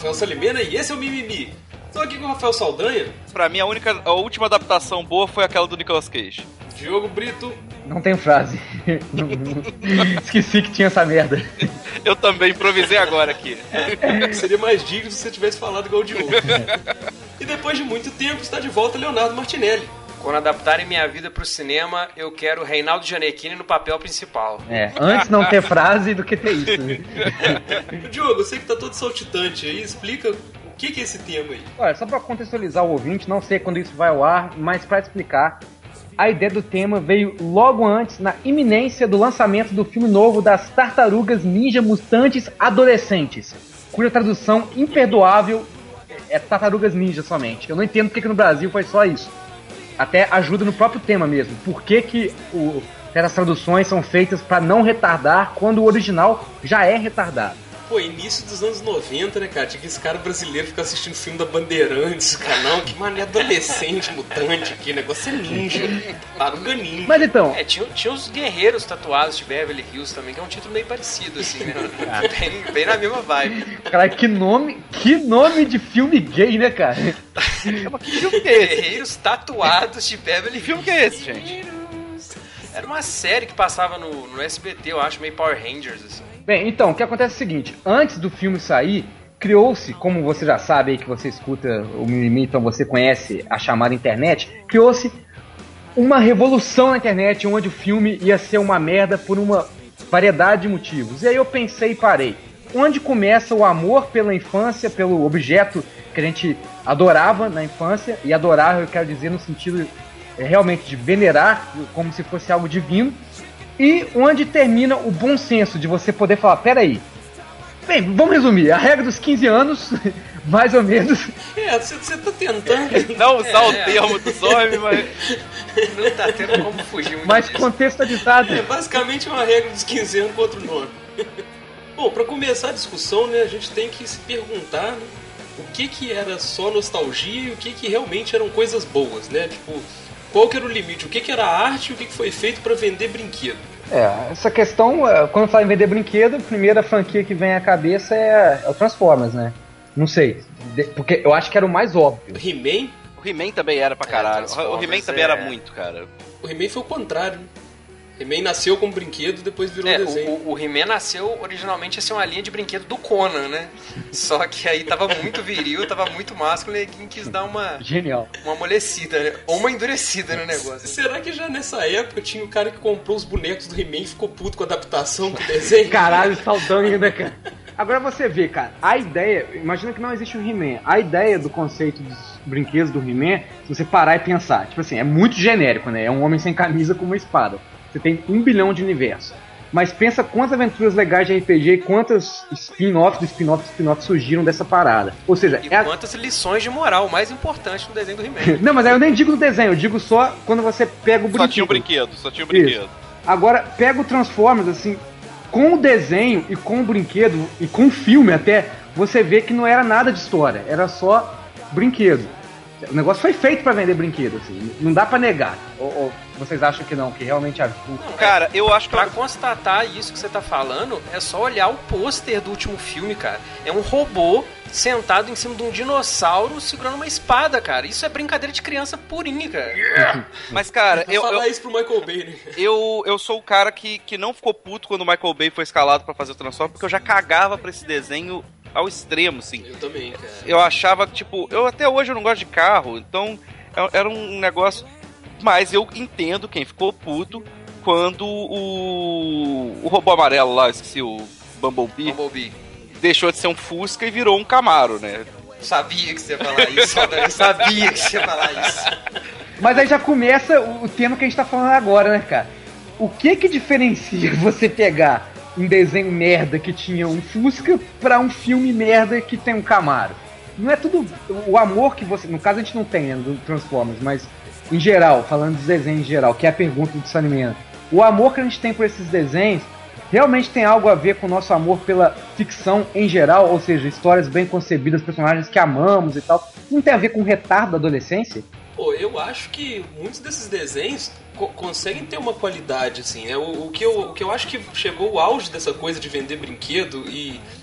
Rafael Salimena e esse é o Mimimi. Estou aqui com o Rafael Saldanha. Pra mim, a última adaptação boa foi aquela do Nicolas Cage. Diogo Brito. Não tem frase. Esqueci que tinha essa merda. Eu também improvisei agora aqui. Seria mais digno se você tivesse falado igual o Diogo. E depois de muito tempo está de volta Leonardo Martinelli. Quando adaptarem minha vida pro cinema, eu quero Reinaldo Gianecchini no papel principal. Antes não ter frase do que ter isso. Diogo, eu sei que tá todo saltitante aí, explica o que é esse tema aí. Olha, só pra contextualizar o ouvinte, não sei quando isso vai ao ar, mas pra explicar, a ideia do tema veio logo antes, na iminência do lançamento do filme novo das Tartarugas Ninja Mutantes Adolescentes, cuja tradução imperdoável é Tartarugas Ninja somente. Eu não entendo porque que no Brasil foi só isso. Até ajuda no próprio tema mesmo. Por que essas traduções são feitas pra não retardar quando o original já é retardado? Pô, início dos anos 90, né, cara? Tinha que esse cara brasileiro ficar assistindo filme da Bandeirantes, canal. Que mané adolescente, mutante aqui. O negócio é ninja. Taruga ninja. Mas então... tinha os guerreiros tatuados de Beverly Hills também, que é um título meio parecido, assim, né? bem na mesma vibe. Cara, que nome de filme gay, né, cara? Que filme que é esse? Guerreiros tatuados de Beverly Hills. Que filme que é esse, gente? Era uma série que passava no SBT, eu acho, meio Power Rangers, assim. Bem, então, o que acontece é o seguinte, antes do filme sair, criou-se, como você já sabe aí que você escuta o Mimimi, então você conhece a chamada internet, criou-se uma revolução na internet onde o filme ia ser uma merda por uma variedade de motivos. E aí eu pensei e parei. Onde começa o amor pela infância, pelo objeto que a gente adorava na infância, e adorar eu quero dizer no sentido realmente de venerar, como se fosse algo divino, e onde termina o bom senso de você poder falar, peraí, bem, vamos resumir, a regra dos 15 anos, mais ou menos... Você tá tentando... Não usar o termo dos homens, mas... Não tá tendo como fugir muito mais disso. contextualizado. É basicamente uma regra dos 15 anos com outro nome. Bom, pra começar a discussão, né, a gente tem que se perguntar, né, o que era só nostalgia e o que realmente eram coisas boas, né? Tipo, qual que era o limite? O que era arte e o que foi feito pra vender brinquedo? Essa questão, quando fala em vender brinquedo, a primeira franquia que vem à cabeça é o Transformers, né? Não sei, porque eu acho que era o mais óbvio. He-Man? O He-Man também era pra caralho. O He-Man também era muito, cara. O He-Man foi o contrário, né? He-Man nasceu como brinquedo e depois virou desenho. O He-Man nasceu originalmente a ser uma linha de brinquedo do Conan, né? Só que aí tava muito viril, tava muito másculo e ninguém quis dar uma... Genial. Uma amolecida, né? Ou uma endurecida no negócio. Será que já nessa época tinha o cara que comprou os bonecos do He-Man e ficou puto com a adaptação do desenho? Caralho, saudão ainda, cara. Agora você vê, cara, a ideia... Imagina que não existe o He-Man. A ideia do conceito dos brinquedos do He-Man, se você parar e pensar, tipo assim, é muito genérico, né? É um homem sem camisa com uma espada. Você tem 1 bilhão de universos. Mas pensa quantas aventuras legais de RPG e quantas spin-offs surgiram dessa parada. Ou seja... E quantas lições de moral, o mais importante no desenho do He-Man. Não, mas aí eu nem digo no desenho, eu digo só quando você pega o brinquedo. Só tinha o brinquedo. Isso. Agora, pega o Transformers, assim, com o desenho e com o brinquedo, e com o filme até, você vê que não era nada de história, era só brinquedo. O negócio foi feito pra vender brinquedo, assim, não dá pra negar. Ou vocês acham que não, que realmente havia? Cara, eu acho que... Pra constatar isso que você tá falando, é só olhar o pôster do último filme, cara. É um robô sentado em cima de um dinossauro segurando uma espada, cara. Isso é brincadeira de criança purinha, cara. Yeah. Mas, cara... Eu falar isso pro Michael Bay, né? Eu sou o cara que não ficou puto quando o Michael Bay foi escalado pra fazer o Transformers, porque eu já cagava pra esse desenho ao extremo, assim. Eu também, cara. Eu achava, tipo... Até hoje eu não gosto de carro, então era um negócio... Mas eu entendo quem ficou puto quando o robô amarelo lá, esqueci, o Bumblebee, deixou de ser um Fusca e virou um Camaro, né? Sabia que você ia falar isso, eu sabia que você ia falar isso. Mas aí já começa o tema que a gente tá falando agora, né, cara? O que diferencia você pegar um desenho merda que tinha um Fusca pra um filme merda que tem um Camaro? Não é tudo o amor que você... No caso a gente não tem, né, do Transformers, mas... Em geral, falando dos desenhos em geral, que é a pergunta do Salimena. O amor que a gente tem por esses desenhos realmente tem algo a ver com o nosso amor pela ficção em geral, ou seja, histórias bem concebidas, personagens que amamos e tal. Não tem a ver com o retardo da adolescência? Pô, eu acho que muitos desses desenhos conseguem ter uma qualidade, assim, né? O que eu acho que chegou o auge dessa coisa de vender brinquedo e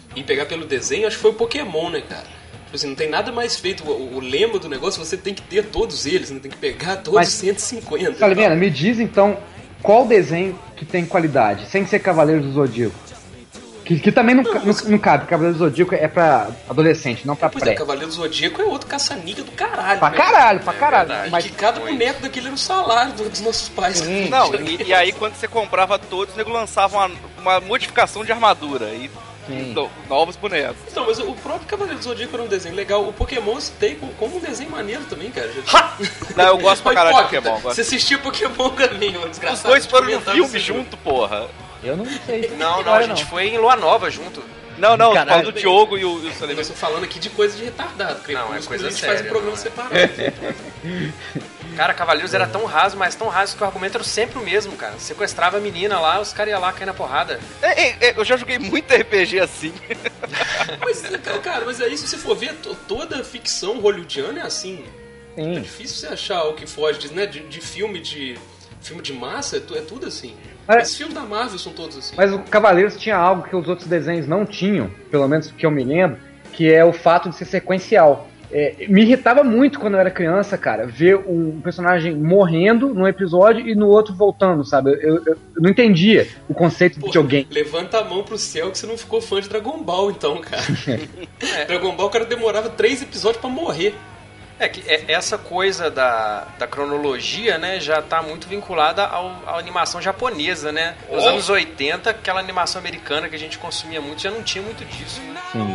em pegar pelo desenho, acho que foi o Pokémon, né, cara? Tipo assim, não tem nada mais feito. O lema do negócio, você tem que ter todos eles, né? Tem que pegar todos os 150. Salimena, me diz então qual desenho que tem qualidade, sem ser Cavaleiro do Zodíaco. Que também não cabe. Cavaleiro do Zodíaco é pra adolescente, não pra pré. Cavaleiro do Zodíaco é outro caça-níquel do caralho. Pra caralho. Mas que cada boneco daquele era o salário dos nossos pais. Sim. Não, e aí quando você comprava todos, o nego lançava uma modificação de armadura. E novos bonecos. Então, mas o próprio Cavaleiro do Zodíaco era um desenho legal. O Pokémon se tem como um desenho maneiro também, cara. Não, eu gosto pra caralho de Pokémon. Você assistiu Pokémon também, mano, desgraçado. Os dois foram no filme junto, porra. Eu não sei. Não, a gente foi em Lua Nova junto. Não, falando do Diogo e o Salimena. Eu estou falando aqui de coisa de retardado. Não, é coisa a gente séria, faz um programa separado. Cara, Cavaleiros era tão raso, mas tão raso que o argumento era sempre o mesmo, cara. Sequestrava a menina lá, os caras iam lá cair na porrada. Eu já joguei muito RPG assim. Mas aí se você for ver, toda ficção hollywoodiana é assim. Sim. É difícil você achar o que foge, né? De filme de massa, é tudo assim. Os filmes da Marvel são todos assim. Mas o Cavaleiros tinha algo que os outros desenhos não tinham, pelo menos que eu me lembro, que é o fato de ser sequencial. Me irritava muito quando eu era criança, cara, ver um personagem morrendo num episódio e no outro voltando, sabe? Eu não entendia o conceito de videogame. Levanta a mão pro céu que você não ficou fã de Dragon Ball, então, cara. Dragon Ball, o cara demorava 3 episódios pra morrer. Essa coisa da cronologia, né, já tá muito vinculada à animação japonesa, né? Nos anos 80, aquela animação americana que a gente consumia muito, já não tinha muito disso, né? Sim.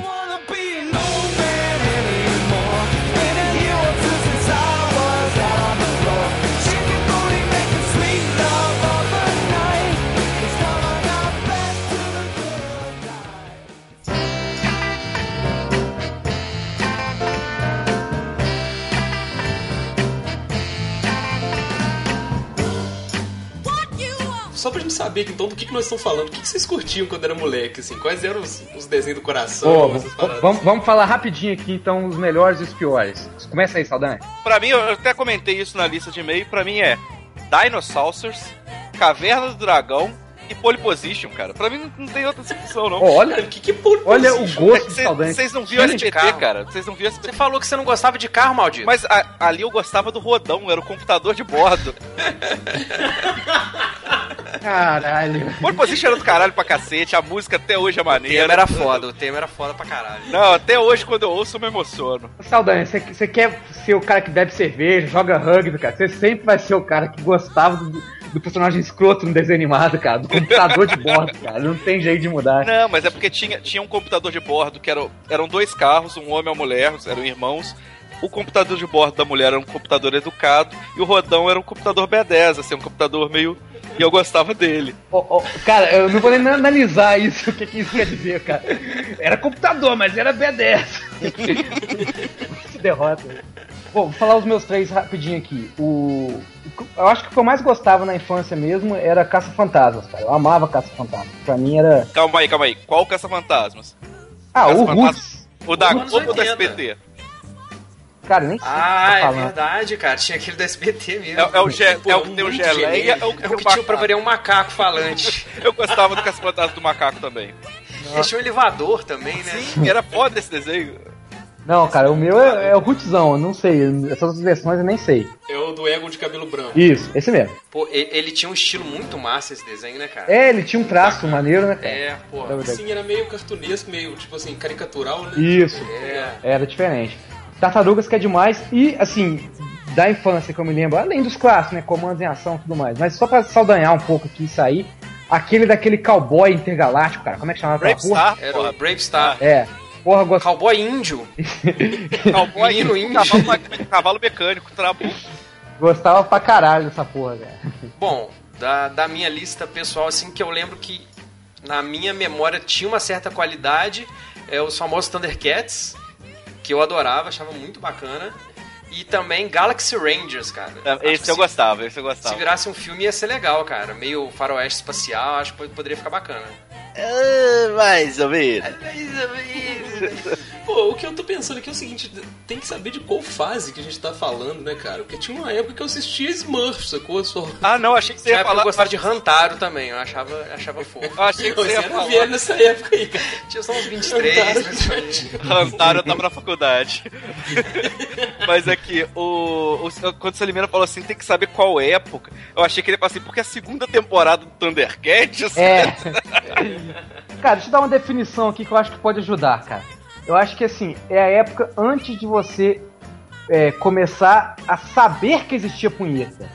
Só pra gente saber, então, do que nós estamos falando. O que vocês curtiam quando era moleque, assim? Quais eram os desenhos do coração? Vamos falar rapidinho aqui, então, os melhores e os piores. Começa aí, Saldanha. Pra mim, eu até comentei isso na lista de e-mail, pra mim é Dinosaurs, Caverna do Dragão e Pole Position, cara. Pra mim não tem outra discussão, não. Olha, que Pole olha Position? o gosto do Saldanha. Vocês não viram SBT, cara. Vocês não viram SBT. Você falou que você não gostava de carro, maldito. Mas ali eu gostava do rodão, era o computador de bordo. Caralho. Pole Position era do caralho pra cacete, a música até hoje é maneira. O tema era foda pra caralho. Não, até hoje quando eu ouço eu me emociono. Saldanha, você quer ser o cara que bebe cerveja, joga rugby, cara. Você sempre vai ser o cara que gostava do personagem escroto no desenho animado, cara. Do computador de bordo, cara. Não tem jeito de mudar. Não, mas é porque tinha um computador de bordo que eram 2 carros, um homem e uma mulher, eram irmãos. O computador de bordo da mulher era um computador educado e o rodão era um computador B10, assim, um computador meio... E eu gostava dele. Cara, eu não vou nem analisar isso, o que isso quer dizer, cara. Era computador, mas era B10. Que derrota. Bom, vou falar os meus 3 rapidinho aqui. Eu acho que o que eu mais gostava na infância mesmo era Caça-Fantasmas, cara. Eu amava Caça-Fantasmas. Pra mim era... Calma aí. Qual Caça-Fantasmas? O Roots. O da Globo ou do SBT? Cara, nem sei. É verdade, cara. Tinha aquele do SBT mesmo. É o que tem o Geleia, é o que tinha pra variar um macaco falante. Eu gostava do Caça-Fantasma do macaco também. Eles tinham um elevador também, né? Sim, era foda esse desenho. Não, cara, o meu é o Rootzão, eu não sei. Essas outras versões eu nem sei. É o do Egon de cabelo branco. Isso, esse mesmo. Pô, ele tinha um estilo muito massa esse desenho, né, cara? Ele tinha um traço maneiro, né, cara? Sim, era meio cartunesco, meio, tipo assim, caricatural, né? Isso, era diferente. Tartarugas que é demais e, assim, da infância que eu me lembro, além dos clássicos, né, Comandos em Ação e tudo mais, mas só pra saldanhar um pouco aqui e sair, aquele daquele cowboy intergaláctico, cara, como é que chamava aquela porra? Era o Brave Star. Porra, gostava. Cowboy índio. Cowboy índio. Cavalo mecânico, trabu. Gostava pra caralho dessa porra, cara. Bom, da minha lista pessoal, assim, que eu lembro que na minha memória tinha uma certa qualidade, os famosos Thundercats, que eu adorava, achava muito bacana. E também Galaxy Rangers, cara. Esse eu gostava. Se virasse um filme ia ser legal, cara. Meio faroeste espacial, acho que poderia ficar bacana. Mais ou menos. Pô, o que eu tô pensando aqui é o seguinte, tem que saber de qual fase que a gente tá falando, né, cara? Porque tinha uma época que eu assistia Smurfs, sacou? Só... Ah, não, achei que você ia falar... Eu gostava de Hantaro também, eu achava fofo. Eu achei que você ia falar... velho nessa época aí, cara. Tinha só uns 23. Hantaro, eu tava na faculdade. Mas aqui, quando o Salimena falou assim, tem que saber qual época, eu achei que ele ia falar assim, porque a segunda temporada do Thundercats... Cara, deixa eu dar uma definição aqui que eu acho que pode ajudar, cara. Eu acho que, assim, é a época antes de você começar a saber que existia punheta.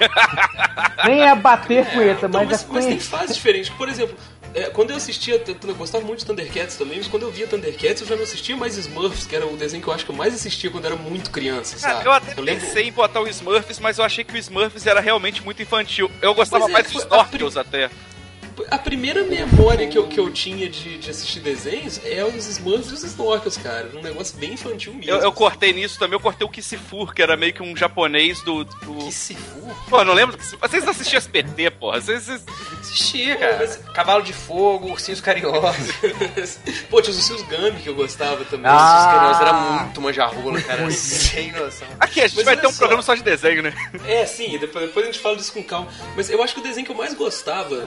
Nem é bater punheta, então, mas tem fases diferentes. Por exemplo, quando eu assistia, eu gostava muito de Thundercats também, mas quando eu via Thundercats eu já não assistia mais Smurfs, que era o desenho que eu acho que eu mais assistia quando era muito criança, sabe? Eu até pensei em botar o Smurfs, mas eu achei que o Smurfs era realmente muito infantil. Eu gostava mais dos Snorkels até. A primeira memória que eu tinha de assistir desenhos é os Smurfs e os Snorkels, cara. Um negócio bem infantil mesmo. Eu cortei nisso também, eu cortei o Kissifur, que era meio que um japonês do... Kissifur? Pô, não lembro. Vocês não assistiam SBT, porra? Vocês... Assistia, cara. Mas... Cavalo de Fogo, Ursinhos Carinhosos. Pô, tinha os Ursinhos Gummy que eu gostava também. Os Ursinhos Carinhosos era muito manjarrola, cara. Sem noção. Aqui, a gente vai ter um programa só de desenho, né? Sim, depois a gente fala disso com calma. Mas eu acho que o desenho que eu mais gostava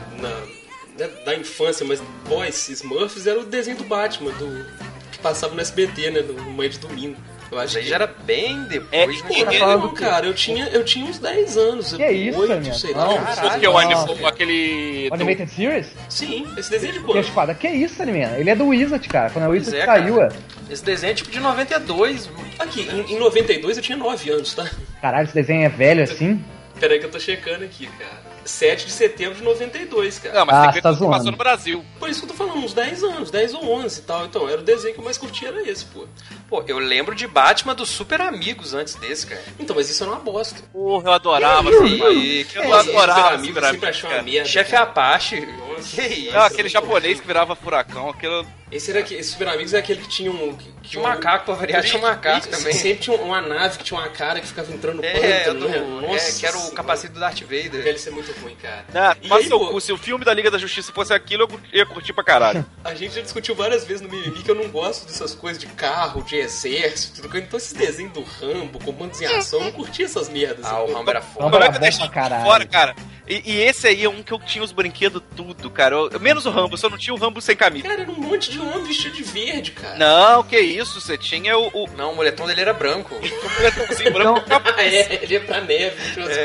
da infância, mas pós Smurfs, era o desenho do Batman, que passava no SBT, né, no manhã de domingo. Eu acho que já era bem depois, né? Não, cara, eu tinha uns 10 anos. Que isso, 8, sei lá. Porque o aquele... Animated Series? Sim, esse desenho de quando? Espada, que isso, Animena? Ele é do Wizard, cara. Quando a Wizard saiu, Esse desenho é tipo de 92. Aqui, em 92 eu tinha 9 anos, tá? Caralho, esse desenho é velho assim? Peraí que eu tô checando aqui, cara. 7 de setembro de 92, cara. Não, mas tem que ver tudo passou no Brasil. Por isso que eu tô falando, uns 10 anos, 10 ou 11 e tal. Então, era o desenho que eu mais curtia, era esse, pô. Pô, eu lembro de Batman dos Super Amigos antes desse, cara. Então, mas isso era uma bosta. Porra, eu adorava isso aí. Eu adorava Super Amigos, sempre achei uma merda. Chefe Apache. Nossa, que isso? Não, aquele japonês que virava furacão, aquele... Esse Super Amigos é aquele que tinha um... Tinha um macaco, pra variar, tinha um macaco também. Sempre tinha uma nave que tinha uma cara que ficava entrando no pântano, né? Nossa, que era o capacete do Darth Vader. Deve ser muito ruim, cara. Mas se o filme da Liga da Justiça fosse aquilo, eu ia curtir pra caralho. A gente já discutiu várias vezes no Mimimi que eu não gosto dessas coisas de carro, de exército, tudo. Então esses desenhos do Rambo, comandos em ação, eu não curtia essas merdas. O Rambo era foda. Rambo era bom pra caralho. Fora, cara. E esse aí é um que eu tinha os brinquedos tudo, cara. Menos o Rambo, só não tinha o Rambo sem camisa. Cara, era um monte de homem vestido de verde, cara. Não, que isso, você tinha o... Não, o moletom dele era branco. O moletomzinho branco. Ele ia pra neve.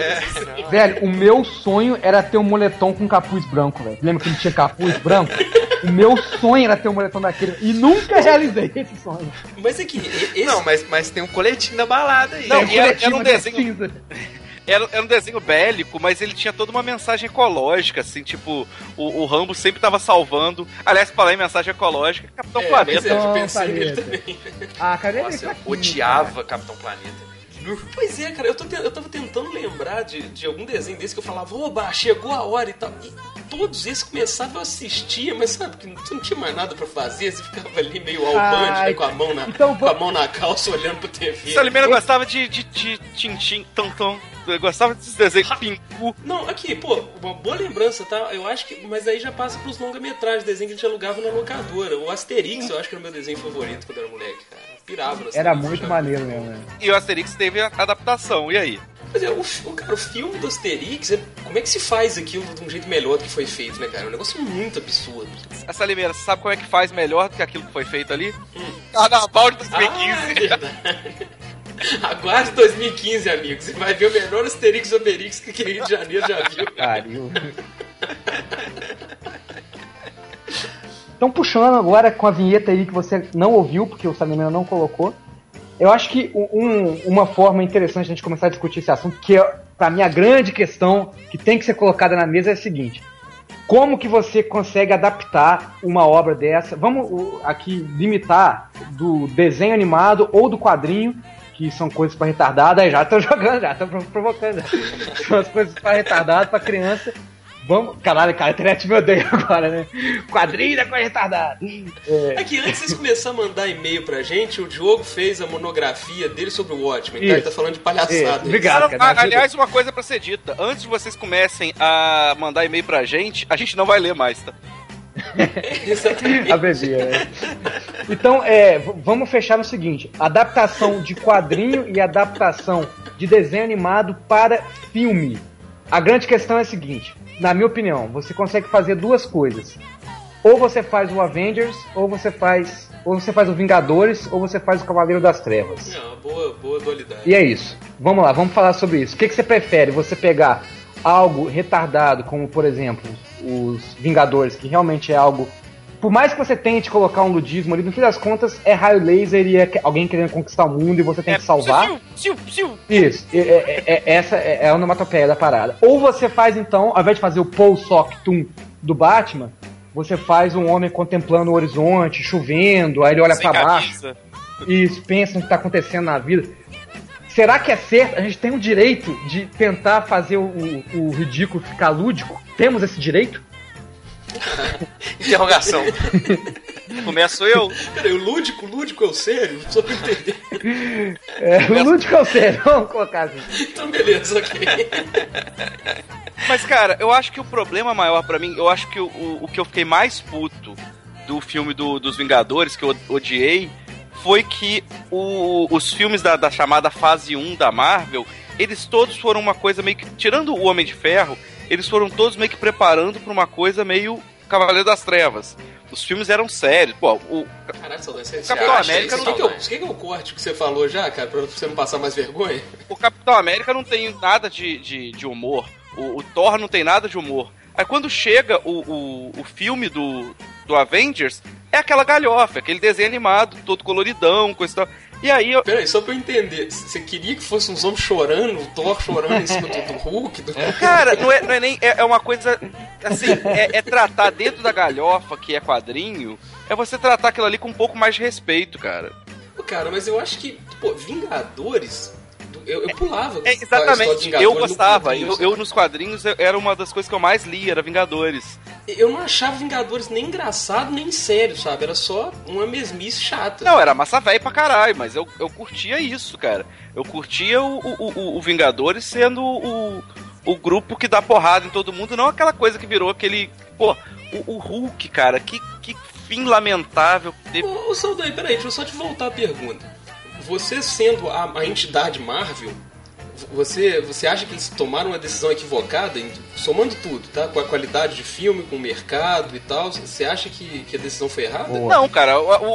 Velho, o meu sonho era ter um moletom com capuz branco, velho. Lembra que ele tinha capuz branco? O meu sonho era ter um moletom daquele. E nunca realizei esse sonho. Mas é que... Não, mas tem um coletinho da balada aí. Não, era um desenho... Era um desenho bélico, mas ele tinha toda uma mensagem ecológica, assim, tipo, o Rambo sempre tava salvando. Aliás, falar em mensagem ecológica, Capitão Planeta. Eu pensei nele também. Cadê Nossa, eu odiava Capitão Planeta. Pois é, cara, eu tava tentando lembrar de algum desenho desse que eu falava, oba, chegou a hora e tal. E todos esses começavam a assistir, mas sabe, que você não tinha mais nada pra fazer, você ficava ali meio albante, né, com a mão na calça, olhando pro TV. Salimena gostava de Tintim, Tonton. Eu gostava desses desenhos Pinku. Não, aqui, pô, uma boa lembrança, tá? Eu acho que... Mas aí já passa pros longa-metragens, desenho que a gente alugava na locadora. O Asterix, eu acho que era o meu desenho favorito quando eu era moleque, cara. Eu pirava no Asterix. Era muito maneiro mesmo, né? E o Asterix teve a adaptação, e aí? Mas o filme do Asterix, como é que se faz aquilo de um jeito melhor do que foi feito, né, cara? É um negócio muito absurdo. Essa Limeira, você sabe como é que faz melhor do que aquilo que foi feito ali? Carnaval de 2015. Verdade. Aguarde 2015, amigos. Você vai ver o melhor Asterix Obelix que Rio de Janeiro já viu. Pariu. Então, puxando agora com a vinheta aí que você não ouviu, porque o Salimena não colocou, eu acho que uma forma interessante de a gente começar a discutir esse assunto, que é, pra mim, a grande questão que tem que ser colocada na mesa é a seguinte: como que você consegue adaptar uma obra dessa? Vamos aqui limitar do desenho animado ou do quadrinho, que são coisas pra retardada. Aí já tô jogando, já tô provocando. São as coisas pra retardada, pra criança. Vamos... Caralho, cara, a internet me odeia agora, né? Quadrinho da coisa retardada. É que antes de vocês começarem a mandar e-mail pra gente, o Diogo fez a monografia dele sobre o Watchmen, tá? Ele tá falando de palhaçada. Obrigado, cara. Aliás, uma coisa pra ser dita: antes de vocês comecem a mandar e-mail pra gente, a gente não vai ler mais, tá? Exatamente. Abrevia, né? Então, vamos fechar no seguinte: adaptação de quadrinho e adaptação de desenho animado para filme. A grande questão é a seguinte: na minha opinião, você consegue fazer duas coisas. Ou você faz o Avengers, ou você faz o Vingadores, ou você faz o Cavaleiro das Trevas. Não, boa dualidade. E é isso. Vamos lá, vamos falar sobre isso. O que você prefere? Você pegar algo retardado, como por exemplo os Vingadores, que realmente é algo... Por mais que você tente colocar um ludismo ali, no fim das contas é raio laser e é alguém querendo conquistar o mundo e você tem que salvar. Isso, essa é a onomatopeia da parada. Ou você faz então, ao invés de fazer o Paul Sock Tum do Batman, você faz um homem contemplando o horizonte, chovendo, aí ele olha pra baixo e pensa no que tá acontecendo na vida. Será que é certo? A gente tem o direito de tentar fazer o ridículo ficar lúdico? Temos esse direito? Interrogação. Começo eu? Peraí, o lúdico é o sério? Só pra entender. O lúdico é o sério, vamos colocar assim. Então beleza, ok. Mas, cara, eu acho que o problema maior pra mim, eu acho que o que eu fiquei mais puto do filme dos Vingadores, que eu odiei, foi que os filmes da chamada fase 1 da Marvel, eles todos foram uma coisa meio que, tirando o Homem de Ferro, eles foram todos meio que preparando pra uma coisa meio Cavaleiro das Trevas. Os filmes eram sérios. Pô, Caralho, Saldanha, você Capitão América não... O que é o corte que você falou já, cara, pra você não passar mais vergonha? O Capitão América não tem nada de humor. O Thor não tem nada de humor. Aí quando chega o filme do Avengers, é aquela galhofa, aquele desenho animado, todo coloridão, coisa e tal. E aí eu... Peraí, só pra eu entender, você queria que fosse uns homens chorando, o Thor chorando em cima do Hulk? Cara, não é nem... É uma coisa... Assim, é tratar dentro da galhofa, que é quadrinho, é você tratar aquilo ali com um pouco mais de respeito, cara. Cara, mas eu acho que, pô, Vingadores... Eu pulava. Exatamente, eu gostava. Eu nos quadrinhos, era uma das coisas que eu mais lia, era Vingadores. Eu não achava Vingadores nem engraçado, nem sério, sabe? Era só uma mesmice chata. Não, era massa velha pra caralho, mas eu curtia isso, cara. Eu curtia o Vingadores sendo o grupo que dá porrada em todo mundo, não aquela coisa que virou aquele... Pô, o Hulk, cara, que fim lamentável. Ô, Saldanha, peraí, deixa eu só te voltar a pergunta. Você sendo a entidade Marvel, você acha que eles tomaram uma decisão equivocada, somando tudo, tá? Com a qualidade de filme, com o mercado e tal, você acha que a decisão foi errada? Não, cara,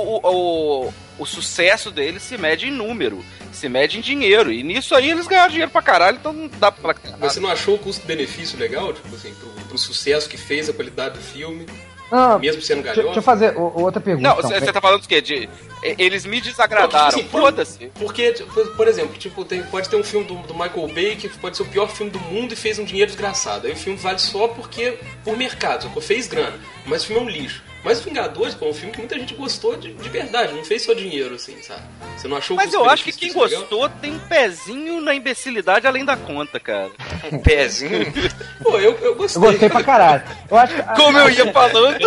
o sucesso deles se mede em número, se mede em dinheiro, e nisso aí eles ganharam dinheiro pra caralho, então não dá pra... Você não achou o custo-benefício legal, tipo assim, pro sucesso que fez, a qualidade do filme? Mesmo sendo galhofa? Deixa eu fazer outra pergunta. Não, você tá falando do quê? Eles me desagradaram, tipo assim, foda-se. Porque, por exemplo, tipo, pode ter um filme do Michael Bay que pode ser o pior filme do mundo e fez um dinheiro desgraçado. Aí o filme vale só por mercado, fez grana. Mas o filme é um lixo. Mas Vingadores, pô, é um filme que muita gente gostou de verdade, não fez só dinheiro, assim, sabe? Você não achou? Mas eu acho que quem gostou tem um pezinho na imbecilidade além da conta, cara. Um pezinho? Pô, eu gostei. Eu gostei pra caralho. Eu acho que... Como eu ia falando...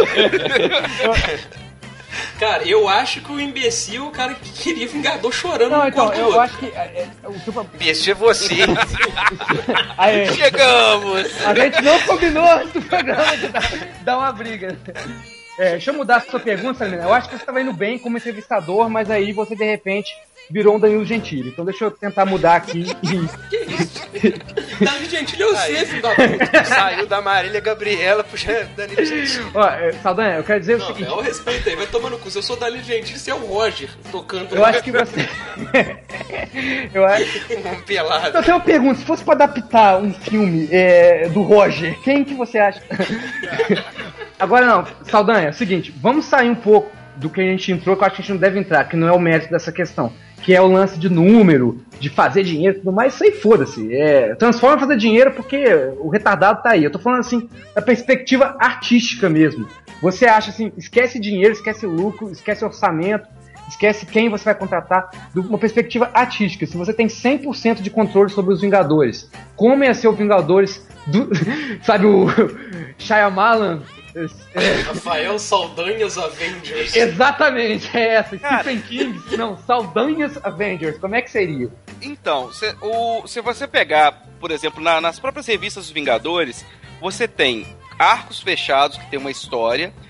Cara, eu acho que o imbecil é o cara que queria Vingador chorando. Não, então, eu outro. acho que... Imbecil é você. Aí, chegamos! A gente não combinou antes do programa de dar uma briga. Deixa eu mudar a sua pergunta, Salina. Eu acho que você estava indo bem como entrevistador, mas aí você, de repente, virou um Danilo Gentili. Então deixa eu tentar mudar aqui. Que isso? Danilo Gentili é você, filho da puta. Saiu da Marília Gabriela pro Danilo Gentili. Saldanha, eu quero dizer o seguinte... Não, respeito aí, vai tomar no cu. Se eu sou Danilo Gentili, você é o Roger tocando... Eu acho que você... eu acho... Um pelado. Eu tenho uma pergunta. Se fosse pra adaptar um filme do Roger, quem que você acha... Agora não, Saldanha, é o seguinte, vamos sair um pouco do que a gente entrou, que eu acho que a gente não deve entrar, que não é o mérito dessa questão, que é o lance de número, de fazer dinheiro e tudo mais, isso aí foda-se. Transforma em fazer dinheiro porque o retardado tá aí. Eu tô falando assim, da perspectiva artística mesmo. Você acha assim, esquece dinheiro, esquece lucro, esquece orçamento, esquece quem você vai contratar, de uma perspectiva artística. Se você tem 100% de controle sobre os Vingadores, como ia ser o Vingadores do... sabe, o Shyamalan... Rafael Saldanhas Avengers. Exatamente, é essa. Stephen King, não, Saldanhas Avengers. Como é que seria? Então, se você pegar, por exemplo, nas próprias revistas dos Vingadores, você tem arcos fechados que tem uma história,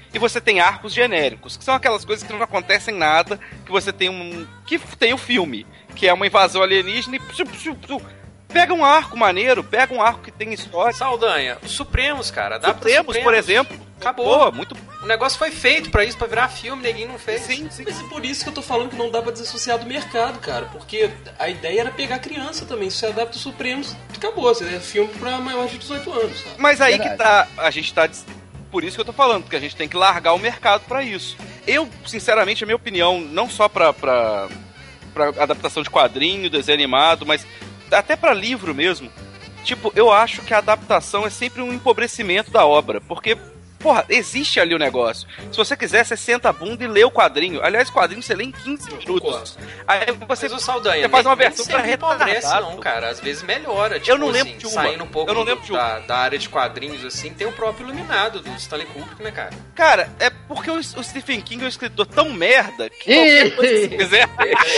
e você tem arcos genéricos, que são aquelas coisas que não acontecem nada, que você tem que tem o filme, que é uma invasão alienígena e pega um arco maneiro, pega um arco que tem história. Saldanha, Supremos, cara. Adapta Supremos, por exemplo. Acabou. Pô, muito... O negócio foi feito pra isso, pra virar filme, ninguém não fez. Sim. Mas é por isso que eu tô falando que não dá pra desassociar do mercado, cara. Porque a ideia era pegar criança também. Se você adapta o Supremos, acabou. Você é filme pra maior de 18 anos, sabe? Mas aí que tá, a gente tá... Por isso que eu tô falando, porque a gente tem que largar o mercado pra isso. Eu, sinceramente, a minha opinião, não só pra adaptação de quadrinho, desenho animado, mas até pra livro mesmo, tipo, eu acho que a adaptação é sempre um empobrecimento da obra, porque, porra, existe ali o negócio. Se você quiser, você senta a bunda e lê o quadrinho. Aliás, o quadrinho você lê em 15 minutos. Aí você, mas o Saldanha, você faz uma versão pra retardado. Não, cara, às vezes melhora. Tipo, eu não lembro assim, de uma. Saindo um pouco eu não lembro de uma. Da área de quadrinhos, assim, tem o próprio Iluminado do Stanley Kubrick, né, cara? Cara, é porque o Stephen King é um escritor tão merda que qualquer coisa que você fizer...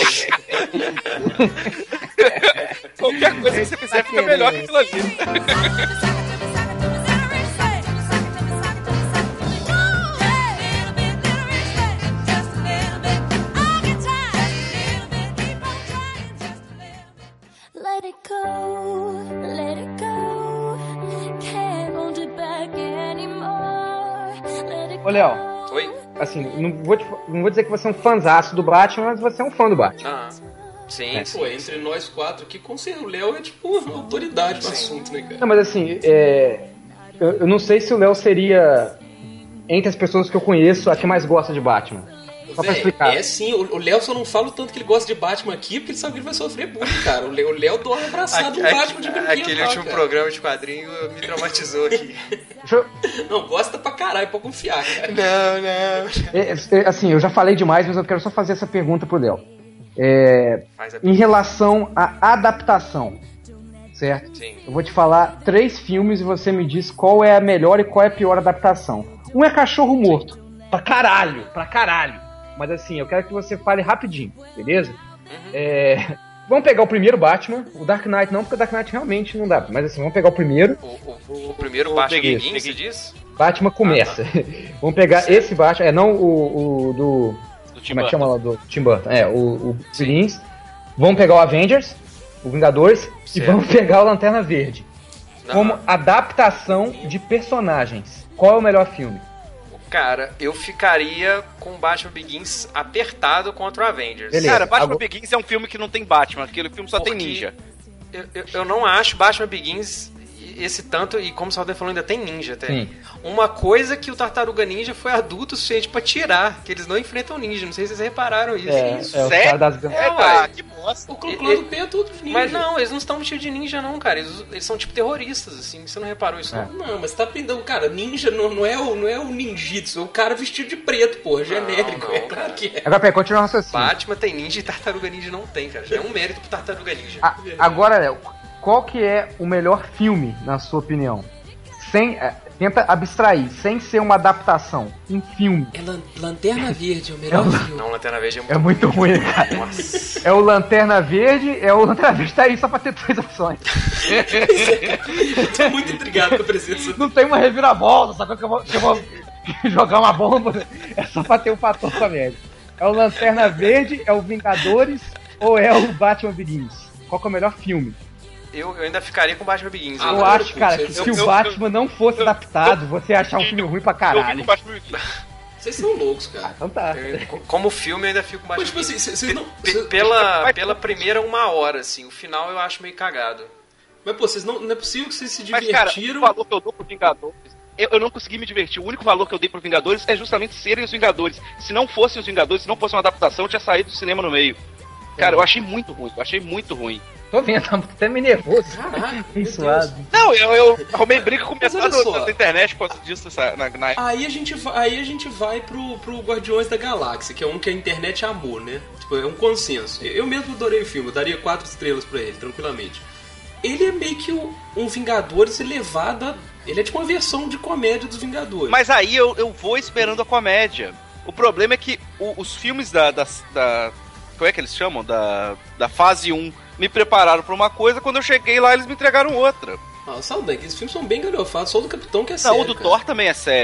qualquer coisa que você fizer fica melhor que aquilo ali. Let it go, can't hold it back anymore. Let it Ô, Léo. Oi? Assim, não vou dizer que você é um fãzaço do Batman, mas você é um fã do Batman. Ah, sim. Pô, entre nós quatro aqui, com certeza o Léo é tipo uma autoridade no assunto, né, cara? Não, mas assim, eu não sei se o Léo seria, entre as pessoas que eu conheço, a que mais gosta de Batman. Só pra explicar. É sim, o Léo só não fala o tanto que ele gosta de Batman aqui, porque ele sabe que ele vai sofrer bullying, cara. O Léo dorme abraçado no Batman de brinquedo. Aquele último programa de quadrinho me traumatizou aqui. Não, gosta pra caralho, pra confiar, cara. Não. Assim, eu já falei demais, mas eu quero só fazer essa pergunta pro Léo. Em relação à adaptação, certo? Sim. Eu vou te falar 3 filmes e você me diz qual é a melhor e qual é a pior adaptação. Um é Cachorro Morto. Pra caralho. Mas assim, eu quero que você fale rapidinho, beleza? Uhum. Vamos pegar o primeiro Batman, o Dark Knight não, porque o Dark Knight realmente não dá. Mas assim, vamos pegar o primeiro. O primeiro Batman Begins, você diz? Batman começa. Vamos pegar esse Batman, não o do... Como é que chama lá do Tim Burton? O Begins. Vamos pegar o Avengers, o Vingadores, certo. E vamos pegar o Lanterna Verde. Como adaptação de personagens. Qual é o melhor filme? Cara, eu ficaria com Batman Begins apertado contra o Avengers. Beleza. Cara, Batman Begins é um filme que não tem Batman, aquele filme só tem ninja. Eu não acho Batman Begins esse tanto, e como o Saldanha falou, ainda tem ninja até. Sim. Uma coisa que o Tartaruga Ninja foi adulto o suficiente pra tirar, que eles não enfrentam ninja, não sei se vocês repararam isso. O cara das... que bosta. O clã do P é tudo ninja. Mas não, eles não estão vestidos de ninja não, cara, eles são tipo terroristas, assim, você não reparou isso não? Não, mas tá aprendendo, cara, ninja não é o ninjitsu, é o cara vestido de preto, porra, genérico, não, é claro que é. Agora, peraí, continua o raciocínio. Batman tem ninja e Tartaruga Ninja não tem, cara, já é um mérito pro Tartaruga Ninja. Agora, Léo, qual que é o melhor filme, na sua opinião? Tenta abstrair, sem ser uma adaptação, em filme. É Lanterna Verde, é o melhor filme. Não, Lanterna Verde é muito ruim, cara. Nossa. É o Lanterna Verde tá aí só pra ter 3 opções. Eu tô muito intrigado com a presença. Não tem uma reviravolta, sacou que eu vou jogar uma bomba? É só pra ter um fator comédia. É o Lanterna Verde, é o Vingadores ou é o Batman Begins? Qual que é o melhor filme? Eu ainda ficaria com Batman Begins. Eu acho, cara, que se o Batman não fosse adaptado, você ia achar um filme ruim pra caralho. Vocês são loucos, cara. Então tá. Como filme, eu ainda fico com Batman Begins. Tipo assim, vocês não... Pela primeira 1 hora, assim. O final eu acho meio cagado. Mas, pô, não é possível que vocês se divertiram... Mas, cara, o valor que eu dou pro Vingadores... Eu não consegui me divertir. O único valor que eu dei pro Vingadores é justamente serem os Vingadores. Se não fossem os Vingadores, se não fosse uma adaptação, eu tinha saído do cinema no meio. Cara, eu achei muito ruim. Tô vendo, tá até meio nervoso. Caralho, suado. Não, eu arrumei briga com o da internet por causa disso. Aí a gente vai pro Guardiões da Galáxia, que é um que a internet amou, né? Tipo, é um consenso. Eu mesmo adorei o filme, eu daria 4 estrelas pra ele, tranquilamente. Ele é meio que um Vingadores elevado a... Ele é tipo uma versão de comédia dos Vingadores. Mas aí eu vou esperando a comédia. O problema é que os filmes da como é que eles chamam? Da fase 1 me prepararam pra uma coisa, quando eu cheguei lá eles me entregaram outra. Saldanha, esses filmes são bem galhofados, só o do Capitão que é sério. Não, o do Thor também é sério.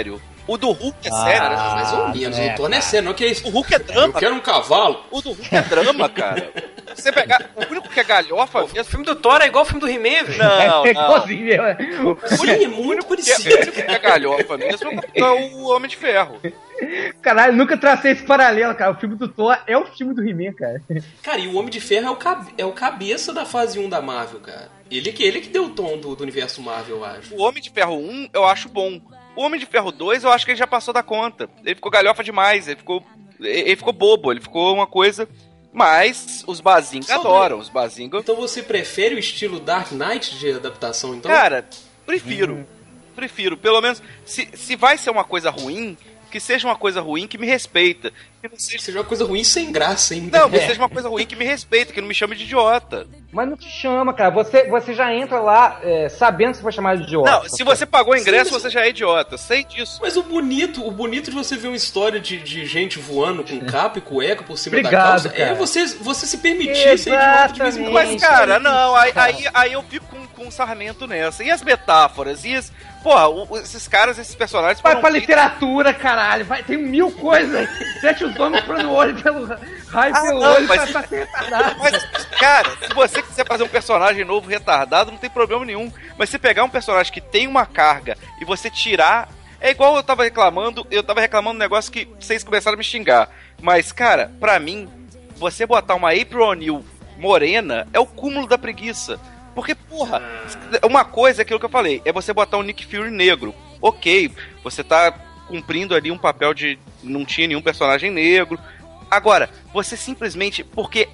O do Hulk é sério. Cara, mais ou menos. O Thor não é sério, não. Que é isso? O Hulk é drama. Eu quero um cavalo. O do Hulk é drama, cara. Você pegar. O único que é galhofa. O filme do Thor é igual o filme do He-Man, velho. Não, É não. igualzinho mesmo. Sim, é muito O único parecido. que é galhofa mesmo é o Homem de Ferro. Caralho, nunca tracei esse paralelo, cara. O filme do Thor é o filme do He-Man, cara. Cara, e o Homem de Ferro é o cabeça da fase 1 da Marvel, cara. Ele que deu o tom do universo Marvel, eu acho. O Homem de Ferro 1 eu acho bom. O Homem de Ferro 2 eu acho que ele já passou da conta. Ele ficou galhofa demais, ele ficou bobo, ele ficou uma coisa... Mas os Bazinga adoram, os Bazinga... Então você prefere o estilo Dark Knight de adaptação, então? Cara, prefiro. Prefiro. Pelo menos, se vai ser uma coisa ruim, que seja uma coisa ruim que me respeita. Que não seja uma coisa ruim sem graça ainda. Não, que seja uma coisa ruim que me respeita, que não me chame de idiota. Mas não te chama, cara. Você já entra lá sabendo que você vai chamar de idiota. Não, se você pagou o ingresso, você já é idiota. Sei disso. Mas o bonito de você ver uma história de gente voando com capa e cueca por cima Obrigado, da calça cara. é você se permitir ser idiota de vez em quando. Mas, cara, não, aí eu fico com um sarmento nessa. E as metáforas? Porra, esses caras, esses personagens... Vai pra literatura, caralho. Tem 1000 coisas. Sete os homens pro olho pelo raio pelo olho pra ser retardado. Mas, cara, se você quiser fazer um personagem novo retardado, não tem problema nenhum. Mas se pegar um personagem que tem uma carga e você tirar... É igual eu tava reclamando um negócio que vocês começaram a me xingar. Mas, cara, pra mim, você botar uma April O'Neil morena é o cúmulo da preguiça. Porque, porra, uma coisa é aquilo que eu falei, é você botar um Nick Fury negro. Ok, você tá cumprindo ali um papel de não tinha nenhum personagem negro. Agora, você simplesmente... Porque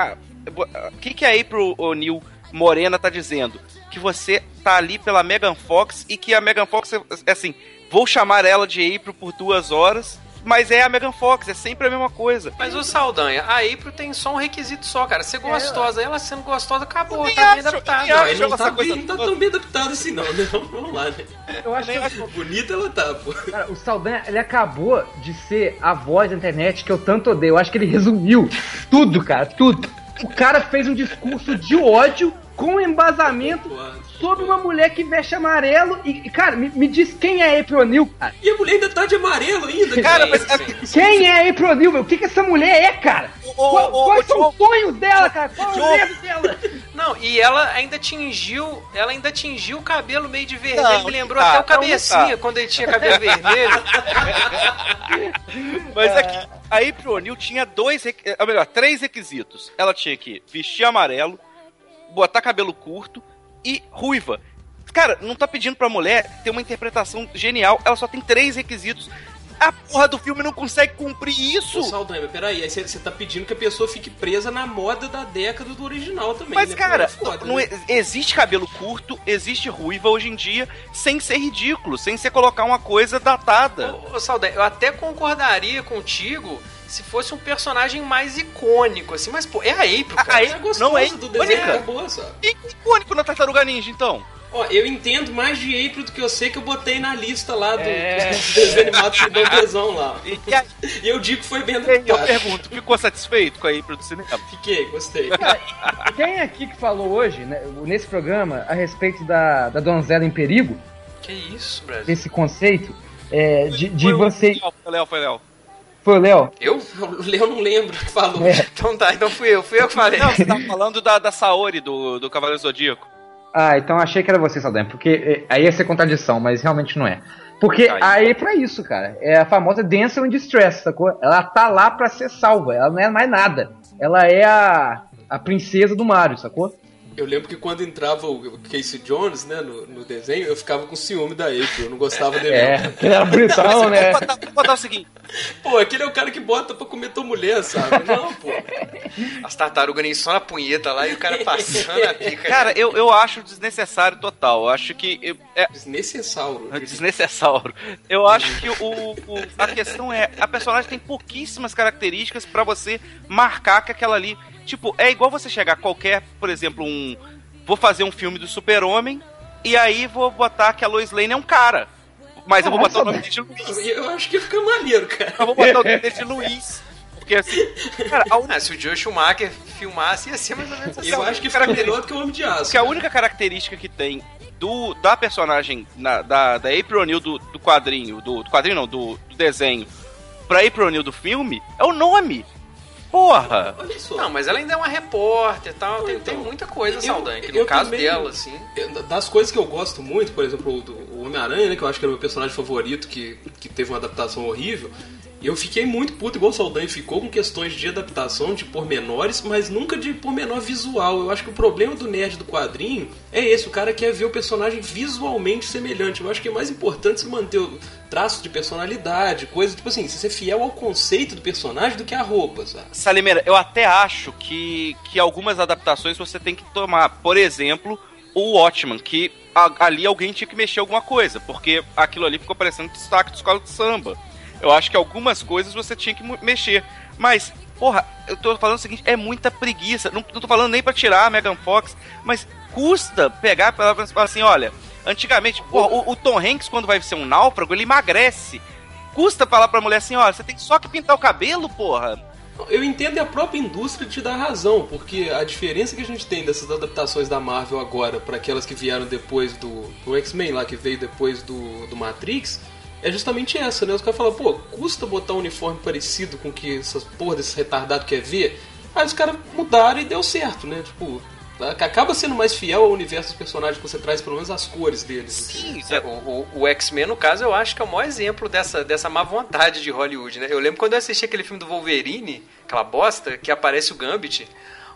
o que a April O'Neil morena tá dizendo? Que você tá ali pela Megan Fox e que a Megan Fox é assim... Vou chamar ela de April por 2 horas... Mas é a Megan Fox, é sempre a mesma coisa. Mas o Saldanha, a April tem só um requisito só, cara. Ser gostosa, ela sendo gostosa, acabou, Eu tá bem acho, adaptado. eu Não, acho não tá tão bem adaptado assim não, né? Vamos lá, né? Eu acho que Bonita ela tá, pô. cara, o Saldanha, ele acabou de ser a voz da internet que eu tanto odeio. Eu acho que ele resumiu tudo, cara, tudo. O cara fez um discurso de ódio com embasamento sobre uma mulher que veste amarelo e cara, me diz quem é a April O'Neil, cara. E a mulher ainda tá de amarelo ainda, Cara, mas... Quem é a April O'Neil, meu? O que essa mulher é, cara? Quais são os sonhos dela, cara? Qual é o medo dela? Não, e ela ainda tingiu o cabelo meio de vermelho. Não, Me lembrou tá, até o Cabecinha, quando ele tinha cabelo vermelho. Mas aqui, a April O'Neil tinha 3 requisitos. Ela tinha que vestir amarelo, botar cabelo curto e ruiva. Cara, não tá pedindo pra mulher ter uma interpretação genial. Ela só tem 3 requisitos. A porra do filme não consegue cumprir isso. Ô, Saldanha, mas peraí, aí você tá pedindo que a pessoa fique presa na moda da década do original também, Mas, né? cara, Foda, não né? existe cabelo curto, existe ruiva hoje em dia, sem ser ridículo, sem você colocar uma coisa datada. Ô, Saldanha, eu até concordaria contigo se fosse um personagem mais icônico, assim, mas, pô, é a April, cara. A April não é do desenho, icônica. acabou, sabe? E icônico na Tartaruga Ninja, então? Ó, eu entendo mais de April do que eu sei que eu botei na lista lá do desenho animado que deu tesão lá. E eu digo que foi bem Eu adaptado. pergunto, ficou satisfeito com a April do cinema? Fiquei, gostei. Quem aqui que falou hoje, né, nesse programa, a respeito da donzela em perigo, Que isso, Brasil? esse conceito de você... Foi Léo. Foi o Léo? Eu? O Léo não lembra que falou. Então tá, então fui eu que falei. Não, você tava falando da Saori, do Cavaleiro Zodíaco. Ah, então achei que era você, Saldanha, porque aí ia ser contradição, mas realmente não é. Porque a April é isso, cara. É a famosa Damsel in Distress, sacou? Ela tá lá pra ser salva, ela não é mais nada. Ela é a princesa do Mario, sacou? Eu lembro que quando entrava o Casey Jones, né, no desenho, eu ficava com ciúme da April, eu não gostava dele. Ele era bonitão, né? Vou botar o seguinte. Pô, aquele é o cara que bota pra comer tua mulher, sabe? Não, pô. As tartarugas nem só na punheta lá e o cara passando a pica. Cara, eu acho desnecessário total. Eu acho que... Desnecessário. Desnecessário. Eu acho que a questão é... A personagem tem pouquíssimas características pra você marcar que aquela ali... Tipo, é igual você chegar a qualquer... Por exemplo, vou fazer um filme do Super-Homem e aí vou botar que a Lois Lane é um cara. Mas eu vou botar o nome dele de Luiz. Eu acho que fica maneiro, cara. Eu vou botar o nome dele de Luiz. Porque assim... Cara, se o Joe Schumacher filmasse, ia ser mais ou menos assim. Eu acho que fica melhor do que o Homem de Aço. Porque a única característica que tem da personagem, da April O'Neil do quadrinho, do quadrinho não, do desenho, pra April O'Neil do filme, é o nome. Porra! Olha só. Não, mas ela ainda é uma repórter e tal, tem Então, muita coisa, eu- Saldanha, que eu no caso também- dela, assim... Das coisas que eu gosto muito, por exemplo, o Homem-Aranha, né, que eu acho que era o meu personagem favorito, que teve uma adaptação horrível, eu fiquei muito puto, igual o Saldanha ficou, com questões de adaptação, de pormenores, mas nunca de pormenor visual. Eu acho que o problema do nerd do quadrinho é esse, o cara quer ver o personagem visualmente semelhante. Eu acho que é mais importante se manter o traço de personalidade, coisa, tipo assim, ser fiel ao conceito do personagem do que a roupa, sabe? Salimeira, eu até acho que algumas adaptações você tem que tomar. Por exemplo, o Watchman, que ali alguém tinha que mexer alguma coisa, porque aquilo ali ficou parecendo destaque de escola de samba. Eu acho que algumas coisas você tinha que mexer. Mas, porra, eu tô falando o seguinte, é muita preguiça. Não tô falando nem pra tirar a Megan Fox, mas custa pegar pra ela e falar assim, olha, antigamente, porra, o Tom Hanks, quando vai ser um náufrago, ele emagrece. Custa falar pra mulher assim, olha, você tem só que pintar o cabelo, porra. Eu entendo e a própria indústria te dá razão, porque a diferença que a gente tem dessas adaptações da Marvel agora para aquelas que vieram depois do X-Men lá, que veio depois do Matrix, é justamente essa, né? Os caras falam, pô, custa botar um uniforme parecido com o que essas porra desses retardados quer ver? Aí os caras mudaram e deu certo, né? Tipo, acaba sendo mais fiel ao universo dos personagens que você traz, pelo menos as cores deles. Sim, O X-Men, no caso, eu acho que é o maior exemplo dessa má vontade de Hollywood, né? Eu lembro quando eu assisti aquele filme do Wolverine, aquela bosta, que aparece o Gambit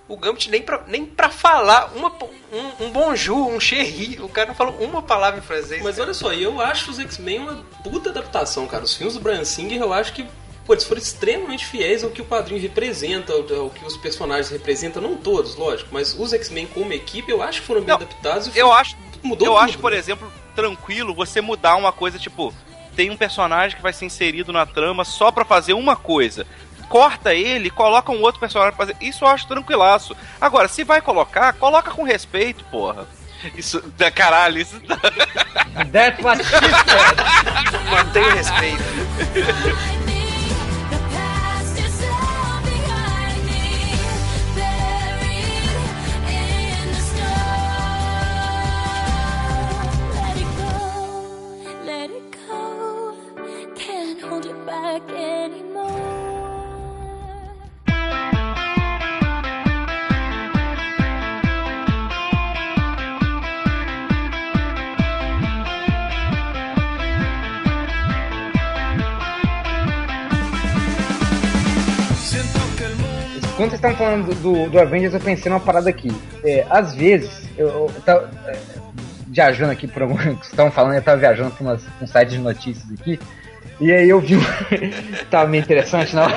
nem pra falar um bonjour, um chéri, o cara não falou uma palavra em francês. Mas olha só, eu acho os X-Men uma puta adaptação, cara. Os filmes do Bryan Singer, eu acho que pô, eles foram extremamente fiéis ao que o quadrinho representa, ao que os personagens representam, não todos, lógico, mas os X-Men como equipe, eu acho que foram bem adaptados. E eu acho, mudou acho, tudo, por né? exemplo, tranquilo você mudar uma coisa, tipo, tem um personagem que vai ser inserido na trama só pra fazer uma coisa. Corta ele, coloca um outro personagem pra fazer. Isso eu acho tranquilaço. Agora, se vai coloca com respeito, porra. Isso, caralho, isso... That's what she said. Mantém o respeito. The past is all behind me, buried in the snow. Let it go, can't hold it back anymore. Quando vocês estavam falando do Avengers, eu pensei numa parada aqui. Às vezes, eu tava viajando aqui por algum. Vocês estavam falando, eu tava viajando por um site de notícias aqui. E aí eu vi tava meio interessante, não?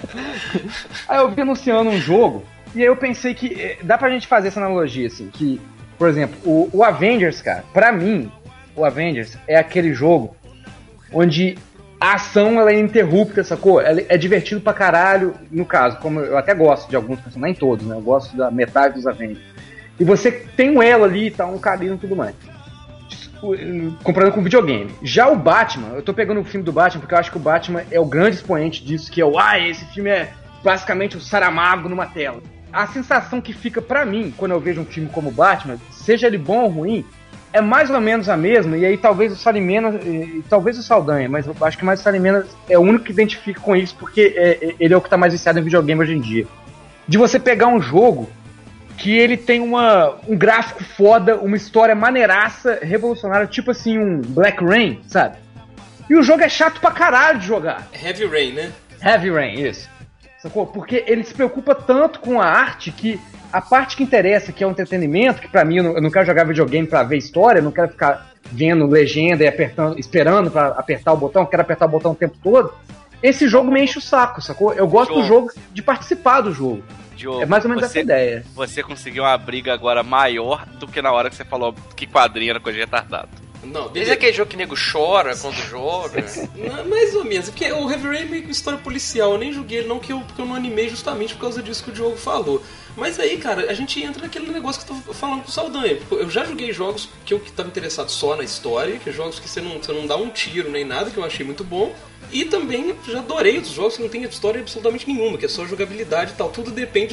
Aí eu vi anunciando um jogo. E aí eu pensei que dá pra gente fazer essa analogia, assim. Que, por exemplo, o Avengers, cara, pra mim, o Avengers é aquele jogo onde a ação ela é ininterrupta, sacou? Ela é divertido pra caralho, no caso, como eu até gosto de alguns personagens, nem todos, né? Eu gosto da metade dos Avengers. E você tem um elo ali, tá, um carinho e tudo mais. Comparando com o videogame. Já o Batman, eu tô pegando o filme do Batman porque eu acho que o Batman é o grande expoente disso, que é esse filme é basicamente o Saramago numa tela. A sensação que fica pra mim, quando eu vejo um filme como o Batman, seja ele bom ou ruim, é mais ou menos a mesma, e aí talvez o Salimena, talvez o Saldanha, mas eu acho que mais o Salimena é o único que identifica com isso, porque ele é o que tá mais viciado em videogame hoje em dia. De você pegar um jogo que ele tem um gráfico foda, uma história maneiraça, revolucionária, tipo assim, um Black Rain, sabe? E o jogo é chato pra caralho de jogar. Heavy Rain, né? Heavy Rain, isso. Sacou? Porque ele se preocupa tanto com a arte que a parte que interessa, que é o entretenimento, que pra mim eu não quero jogar videogame pra ver história, eu não quero ficar vendo legenda e esperando pra apertar o botão, eu quero apertar o botão o tempo todo. Esse jogo me enche o saco, sacou? Eu gosto do jogo, de participar do jogo. Diogo, é mais ou menos essa ideia. Você conseguiu uma briga agora maior do que na hora que você falou que quadrinho era coisa de retardado. Não, Desde aquele jogo que o nego chora quando joga. Mais ou menos, porque o Heavy Rain é meio que história policial. Eu nem joguei ele não, porque eu não animei justamente por causa disso que o Diogo falou. Mas aí, cara, a gente entra naquele negócio que eu tô falando com o Saldanha. Eu já joguei jogos que eu tava interessado só na história, que jogos que você não dá um tiro nem nada, que eu achei muito bom. E também já adorei os jogos que não tem história absolutamente nenhuma, que é só jogabilidade e tal. Tudo depende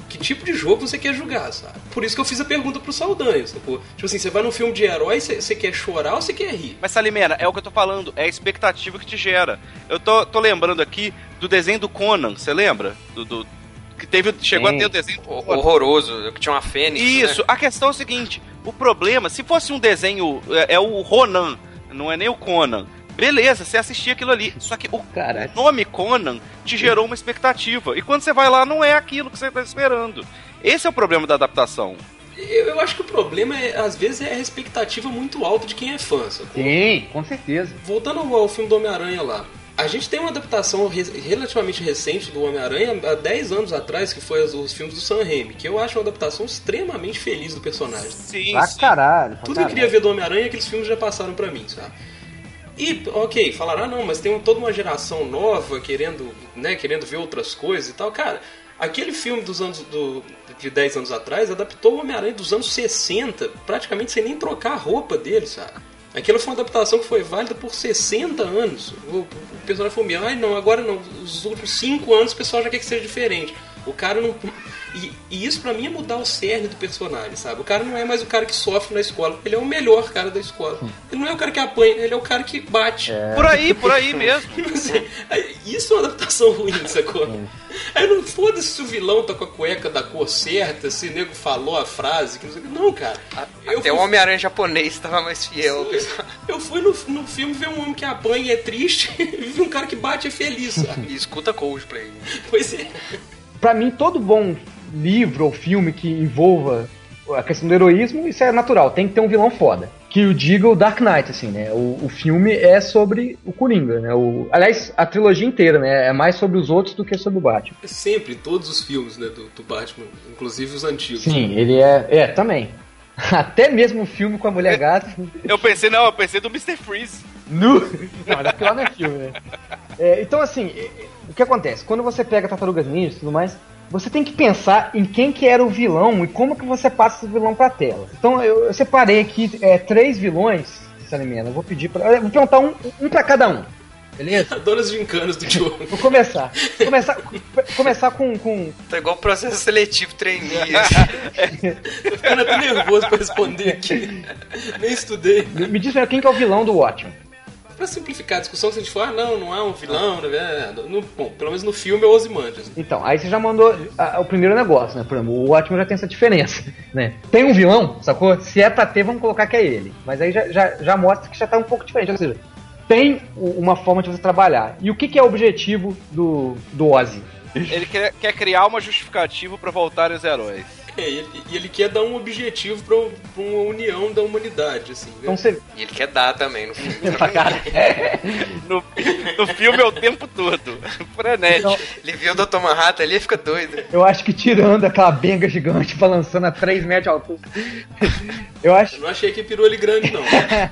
que tipo de jogo você quer jogar, sabe? Por isso que eu fiz a pergunta pro Saldanha, sacou? Tipo assim, você vai num filme de herói, você quer chorar ou você quer rir? Mas, Salimena, é o que eu tô falando, é a expectativa que te gera. Eu tô lembrando aqui do desenho do Conan, você lembra? Que chegou a ter o desenho horroroso, que tinha uma fênix. Isso, né? A questão é o seguinte, o problema, se fosse um desenho, é o Ronan, não é nem o Conan. Beleza, você assistia aquilo ali. Só que o nome Conan te gerou uma expectativa. E quando você vai lá, não é aquilo que você tá esperando. Esse é o problema da adaptação. Eu acho que o problema, às vezes, é a expectativa muito alta de quem é fã, sacou? Sim, com certeza. Voltando ao filme do Homem-Aranha lá. A gente tem uma adaptação relativamente recente do Homem-Aranha, há 10 anos atrás, que foi os filmes do Sam Raimi, que eu acho uma adaptação extremamente feliz do personagem. Sim, pra caralho. Tudo que eu queria ver do Homem-Aranha, aqueles filmes já passaram pra mim, sabe? E, ok, falaram, não, mas tem toda uma geração nova querendo ver outras coisas e tal. Cara, aquele filme de 10 anos atrás adaptou o Homem-Aranha dos anos 60, praticamente sem nem trocar a roupa dele, sabe? Aquilo foi uma adaptação que foi válida por 60 anos. O pessoal falou, não, agora não, os últimos 5 anos o pessoal já quer que seja diferente. O cara não... E isso pra mim é mudar o cerne do personagem, sabe? O cara não é mais o cara que sofre na escola, ele é o melhor cara da escola. Ele não é o cara que apanha, ele é o cara que bate. Por aí mesmo. Isso é uma adaptação ruim, sacou? Aí não foda-se se o vilão tá com a cueca da cor certa, se o nego falou a frase, que não sei o que. Não, cara. Até o Homem-Aranha japonês tava mais fiel. Eu fui no filme ver um homem que apanha e é triste, e vi um cara que bate e é feliz, sabe? E escuta Coldplay. Pois é. Pra mim, todo bom livro ou filme que envolva a questão do heroísmo, isso é natural, tem que ter um vilão foda. Que eu diga o Dark Knight, assim, né? O filme é sobre o Coringa, né? Aliás, a trilogia inteira, né? É mais sobre os outros do que sobre o Batman. Sempre, todos os filmes, né, do Batman, inclusive os antigos. Sim, ele é também. Até mesmo o filme com a Mulher Gata. Eu pensei do Mr. Freeze. Não, mas aquilo lá não é filme, né? Então, assim, o que acontece? Quando você pega Tartarugas Ninja e tudo mais, você tem que pensar em quem que era o vilão e como que você passa esse vilão pra tela. Então, eu separei aqui 3 vilões, Salimena. Eu vou pedir pra... Vou perguntar um pra cada um. Beleza? Adoro as gincanas do Diogo. Vou começar com... Tá igual o processo seletivo trainee. Tô ficando até nervoso pra responder aqui. Nem estudei. Me diz quem que é o vilão do Watchmen. Pra simplificar a discussão, se a gente for, não é um vilão, bom, pelo menos no filme é o Ozymandias. Então, aí você já mandou o primeiro negócio, né? Por exemplo, o Watchmen já tem essa diferença, né? Tem um vilão, sacou? Se é pra ter, vamos colocar que é ele. Mas aí já mostra que já tá um pouco diferente, ou seja, tem uma forma de você trabalhar. E o que é o objetivo do Ozzy? Ele quer criar uma justificativa pra voltarem os heróis. E ele quer dar um objetivo pra uma união da humanidade, assim. Né? Então você... E ele quer dar também no filme. No filme é o tempo todo. Frenético. Então, ele vê o Dr. Manhattan ali e fica doido. Eu acho que tirando aquela benga gigante balançando a 3 metros de altura. Eu não achei que pirou ele grande, não.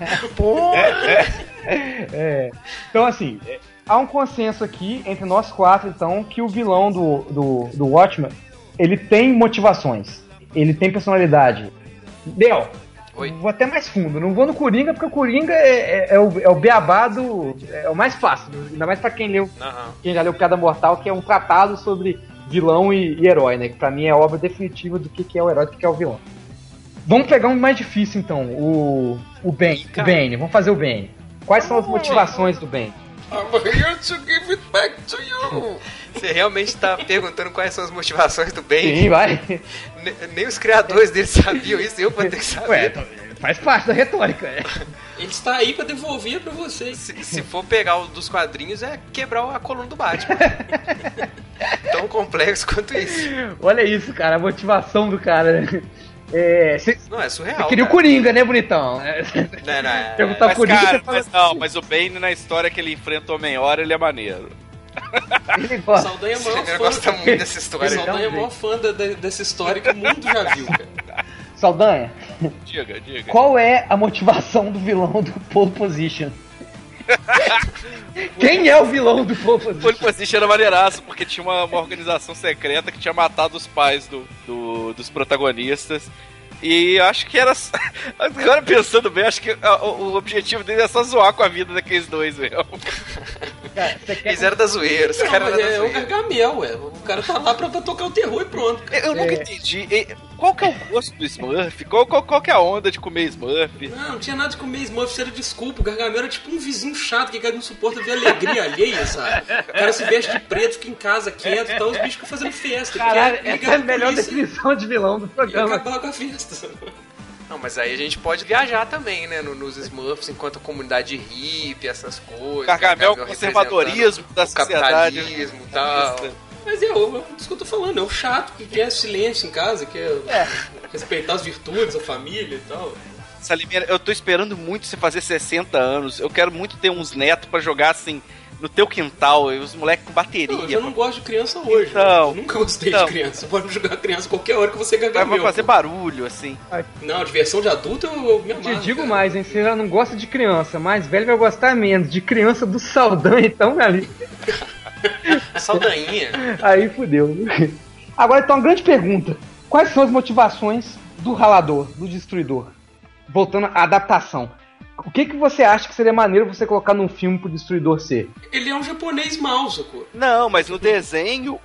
Então, assim, há um consenso aqui entre nós 4, então, que o vilão do Watchmen, ele tem motivações, ele tem personalidade. Del, vou até mais fundo, não vou no Coringa, porque o Coringa é o beabá é o mais fácil, ainda mais pra quem já leu Piada Mortal, que é um tratado sobre vilão e herói, né? Que pra mim é a obra definitiva do que é o herói e do que é o vilão. Vamos pegar um mais difícil, então, o Bane, vamos fazer o Bane. Quais são as motivações do Bane? I'm here to give it back to you. Você realmente tá perguntando quais são as motivações do Bane? Sim, vai. Nem os criadores dele sabiam isso, eu vou ter que saber. Ué, faz parte da retórica. Ele está aí pra devolver pra vocês. Se for pegar o dos quadrinhos, é quebrar a coluna do Batman. Tão complexo quanto isso. Olha isso, cara, a motivação do cara. Não, é surreal. Você queria o Coringa, né, bonitão? Não. Perguntar o Coringa, cara, você fala mas o Bane na história que ele enfrenta o Homem-Hora, ele é maneiro. Ele gosta. Saldanha é o maior fã. Gosta muito dessa história. Saldanha é o maior fã dessa história que o mundo já viu, cara. Saldanha, Diga. qual é a motivação do vilão do Pole Position? Quem é o vilão do Pole Position? Pole Position era maneiraço, porque tinha uma organização secreta que tinha matado os pais dos protagonistas. E acho que era... Agora pensando bem, acho que o objetivo dele é só zoar com a vida daqueles dois mesmo. Cara, você quer Eles eram da zoeira, os Não, caras mas eram da é o zoeira. Gargamel, ué. O cara tá lá pra tocar o terror e pronto, cara. Eu nunca entendi. Qual que é o gosto do Smurf? Qual que é a onda de comer Smurf? Não tinha nada de comer Smurf, isso era desculpa. O Gargamel era tipo um vizinho chato que não suporta ver alegria alheia, sabe? O cara se veste de preto, fica em casa quieto e tal, os bichos ficam fazendo festa. Caralho, Quer essa ligar é a melhor polícia definição de vilão do e programa. acabar com a festa, sabe? Não, mas aí a gente pode viajar também, né? Nos Smurfs, enquanto a comunidade hippie, essas coisas. Gargamel, conservadorismo da o sociedade. capitalismo e tal. Mas é isso que eu tô falando, é o chato que quer silêncio em casa, quer respeitar as virtudes, a família e tal. Salimeira, eu tô esperando muito você fazer 60 anos. Eu quero muito ter uns netos pra jogar assim no teu quintal, e os moleques com bateria. Não, eu já não gosto de criança hoje. Então, eu nunca gostei de criança. Você pode jogar criança qualquer hora que você Vai Gargamel. fazer pô. barulho, assim. Não, diversão de adulto eu me amarro. Te digo cara. mais, hein? Você já não gosta de criança, mais velho vai gostar menos. De criança do Saldanha, então, meu amigo. Saldanha. Aí fudeu. Agora, então, uma grande pergunta. Quais são as motivações do ralador, do destruidor? Voltando à adaptação. O que você acha que seria maneiro você colocar num filme pro destruidor ser? Ele é um japonês mau, sacou? Não, mas no desenho,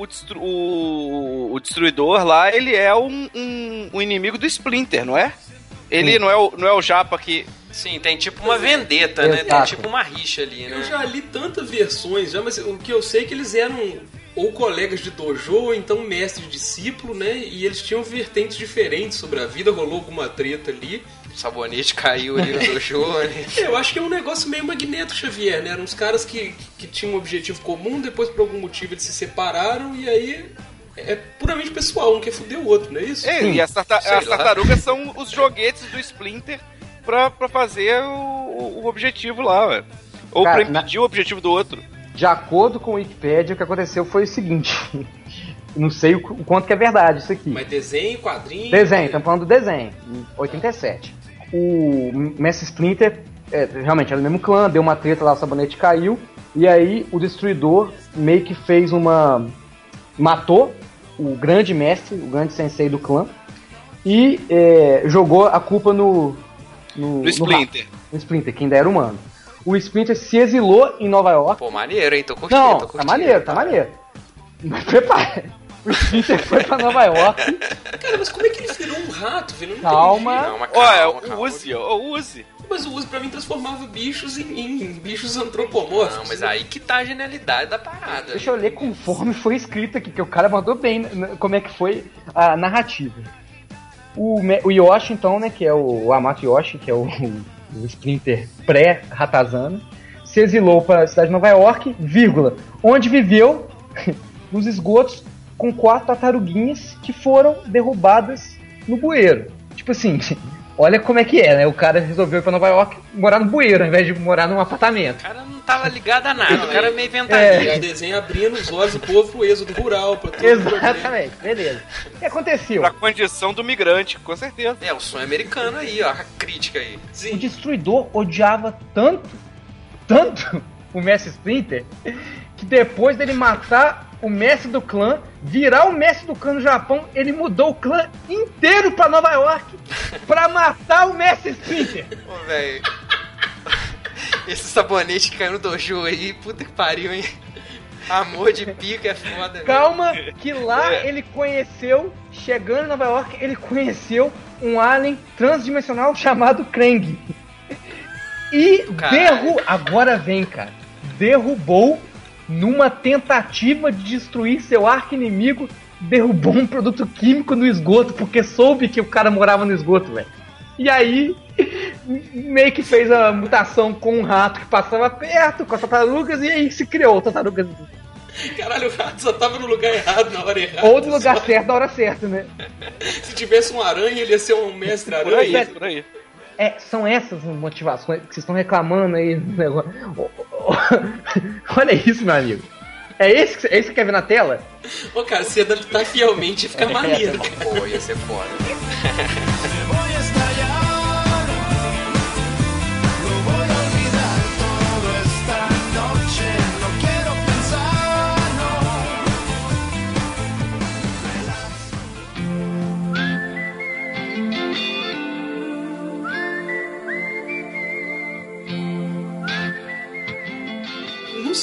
o destruidor lá, ele é um inimigo do Splinter, não é? Ele não é o japa que... Sim, tem tipo uma vendetta, né? Tem Exato. tipo uma rixa ali, né? Eu já li tantas versões, já, mas o que eu sei é que eles eram ou colegas de dojo, ou então mestre e discípulo, né? E eles tinham vertentes diferentes sobre a vida, rolou alguma treta ali. O sabonete caiu ali no dojo, né? Eu acho que é um negócio meio Magneto Xavier, né? Eram uns caras que tinham um objetivo comum, depois por algum motivo eles se separaram e aí é puramente pessoal, um quer fuder o outro, não é isso? E as Sei lá. tartarugas são os joguetes do Splinter pra fazer o objetivo lá, ué. Ou Cara, pra impedir o objetivo do outro. De acordo com o Wikipedia, o que aconteceu foi o seguinte. Não sei o quanto que é verdade isso aqui. Mas desenho, quadrinho... Desenho, estamos falando do desenho, em 87. O Mestre Splinter, realmente era o mesmo clã, deu uma treta lá, o sabonete caiu, e aí o Destruidor meio que fez matou o grande mestre, o grande sensei do clã, e jogou a culpa no Splinter. No Splinter, que ainda era humano. O Splinter se exilou em Nova York. Pô, maneiro, hein? Tô curtindo, Não, tô tá curtindo. maneiro. Mas prepara. O Splinter foi pra Nova York. Cara, mas como é que ele virou um rato, velho? Eu não Calma. entendi. Calma, Olha, calma. o Uzi. Mas o uso pra mim transformava bichos em bichos antropomórficos. Não, mas aí que tá a genialidade da parada. Deixa eu ler conforme foi escrito aqui, que o cara mandou bem como é que foi a narrativa. O Yoshi, então, né, que é o Amato Yoshi, que é o Splinter pré-Ratazana, se exilou para a cidade de Nova York, onde viveu nos esgotos com 4 tartaruguinhas que foram derrubadas no bueiro. Tipo assim, olha como é que é, né? O cara resolveu ir pra Nova York morar no bueiro, ao invés de morar num apartamento. O cara não tava ligado a nada, o cara é meio E ventania. o desenho abrindo os olhos do povo pro êxodo rural, pra tudo. Exatamente, beleza. O que aconteceu? Pra condição do migrante, com certeza. É, o sonho americano aí, ó, a crítica aí. O Destruidor odiava tanto o Mestre Splinter, que depois dele matar o mestre do clã, virar o mestre do clã no Japão, ele mudou o clã inteiro pra Nova York pra matar o Mestre Splinter. Pô, velho. Esse sabonete que caiu no dojo aí, puta que pariu, hein? Amor de pica é foda, velho. Calma, que lá ele conheceu, chegando em Nova York, ele conheceu um alien transdimensional chamado Krang. E agora vem, cara, derrubou numa tentativa de destruir seu arqui-inimigo, derrubou um produto químico no esgoto, porque soube que o cara morava no esgoto, velho. E aí, meio que fez a mutação com um rato que passava perto, com as tartarugas, e aí se criou tartarugas. Caralho, o rato só tava no lugar errado, na hora errada. Ou no lugar certo, na hora certa, né? Se tivesse um aranha, ele ia ser um mestre aranha. Por aí. São essas motivações que vocês estão reclamando aí no negócio. Olha isso, meu amigo. É esse que você quer ver na tela? Ô, cara, se adaptar fielmente fica maneiro, cara. Pô, ia ser foda.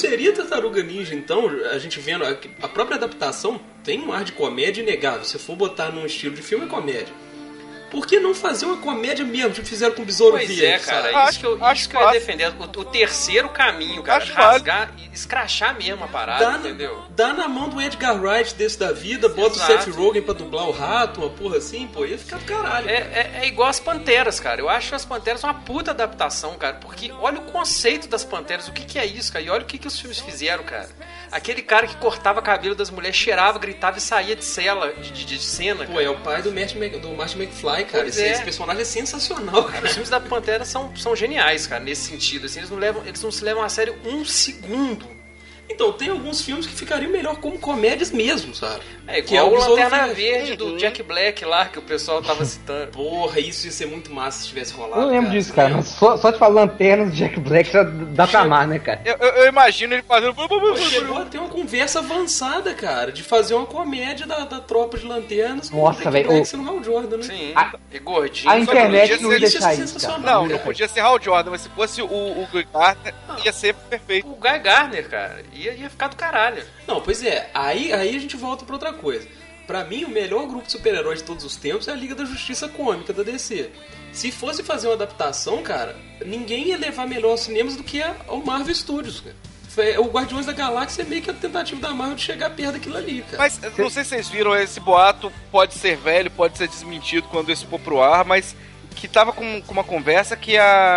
seria Tartaruga Ninja, então, a gente vendo, a própria adaptação tem um ar de comédia inegável. Se for botar num estilo de filme, é comédia. Por que não fazer uma comédia mesmo, tipo fizeram com o Besouro Pois Verde, é, cara, sabe? isso que eu ia defender. O terceiro caminho, cara, rasgar e escrachar mesmo a parada, entendeu? Dá na mão do Edgar Wright desse da vida, bota Exato. o Seth Rogen pra dublar o rato, uma porra assim, pô, ia ficar do caralho. É igual as Panteras, cara. Eu acho as Panteras uma puta adaptação, cara. Porque olha o conceito das Panteras, o que é isso, cara? E olha o que os filmes fizeram, cara. Aquele cara que cortava cabelo das mulheres, cheirava, gritava e saía de cela, de cena. Pô, cara. é o pai do Martin McFly, cara. Pois Esse personagem é sensacional, Os cara. filmes da Pantera são geniais, cara, nesse sentido. Assim, eles não se levam a sério um segundo. Então, tem alguns filmes que ficariam melhor como comédias mesmo, sabe? É Que é igual o o Besouro Lanterna Verde. Verde do Jack Black lá, que o pessoal tava citando. Porra, isso ia ser muito massa se tivesse rolado. Eu não lembro disso, cara, mas só te falar lanternas do Jack Black já dá pra amar, né, cara? Eu imagino ele fazendo. Pô, chegou a ter uma conversa avançada, cara, de fazer uma comédia da tropa de lanternas com Nossa, o Jack velho, Black o- sendo Hal Jordan, né? Sim, A- e gordinho. A internet podia não ser- ia isso deixar é isso, cara. sensacional. Não podia ser Hal Jordan, mas se fosse o Guy Gardner, ia ser perfeito. O Guy Gardner, cara, ia ficar do caralho. Não, pois é, aí a gente volta pra outra coisa. Pra mim, o melhor grupo de super-heróis de todos os tempos é a Liga da Justiça Cômica da DC. Se fosse fazer uma adaptação, cara, ninguém ia levar melhor aos cinemas do que o Marvel Studios, cara. O Guardiões da Galáxia é meio que a tentativa da Marvel de chegar perto daquilo ali, cara. Mas não sei se vocês viram, esse boato pode ser velho, pode ser desmentido quando isso for pro ar, mas que tava com uma conversa que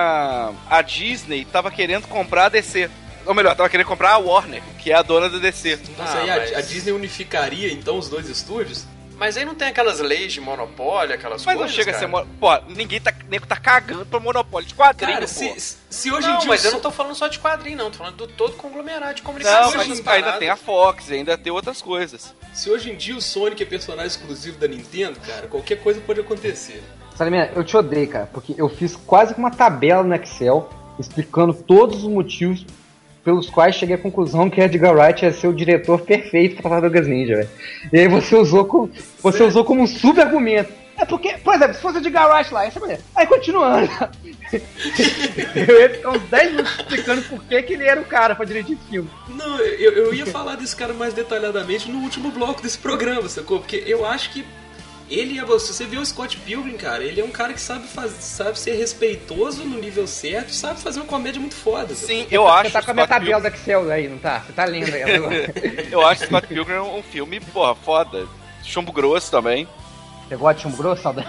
a Disney tava querendo comprar a DC. Ou melhor, tava querendo comprar a Warner, que é a dona da DC. Nossa, aí a Disney unificaria então os dois estúdios? Mas aí não tem aquelas leis de monopólio, aquelas Mas coisas, não chega cara? a ser... Pô, nego tá cagando pra monopólio de quadrinho, Cara, pô. se hoje em Não, dia... mas o eu não so- tô falando só de quadrinho, não. Tô falando do todo conglomerado de comunicação. Não, hoje mas em ainda paradas. tem a Fox, ainda tem outras coisas. Se hoje em dia o Sonic é personagem exclusivo da Nintendo, cara, qualquer coisa pode acontecer. Salimena, eu te odeio, cara, porque eu fiz quase que uma tabela no Excel explicando todos os motivos pelos quais cheguei à conclusão que Edgar Wright ia ser o diretor perfeito para Tartarugas Ninja, velho. E aí você usou como um super argumento. É porque, por exemplo, se fosse o Edgar Wright lá, essa maneira. Aí continuando. Eu ia ficar uns 10 minutos explicando por que ele era o cara pra dirigir filme. Não, eu ia falar desse cara mais detalhadamente no último bloco desse programa, sacou? Porque eu acho que ele é... Se você vê o Scott Pilgrim, cara, ele é um cara que sabe ser respeitoso no nível certo, sabe fazer uma comédia muito foda. Sacou? Sim, eu acho Você tá com a minha Scott tabela do Excel aí, não tá? Você tá lendo aí agora. Eu acho Scott Pilgrim um filme, porra, foda. Chumbo grosso também. Você gosta de chumbo grosso, saudade?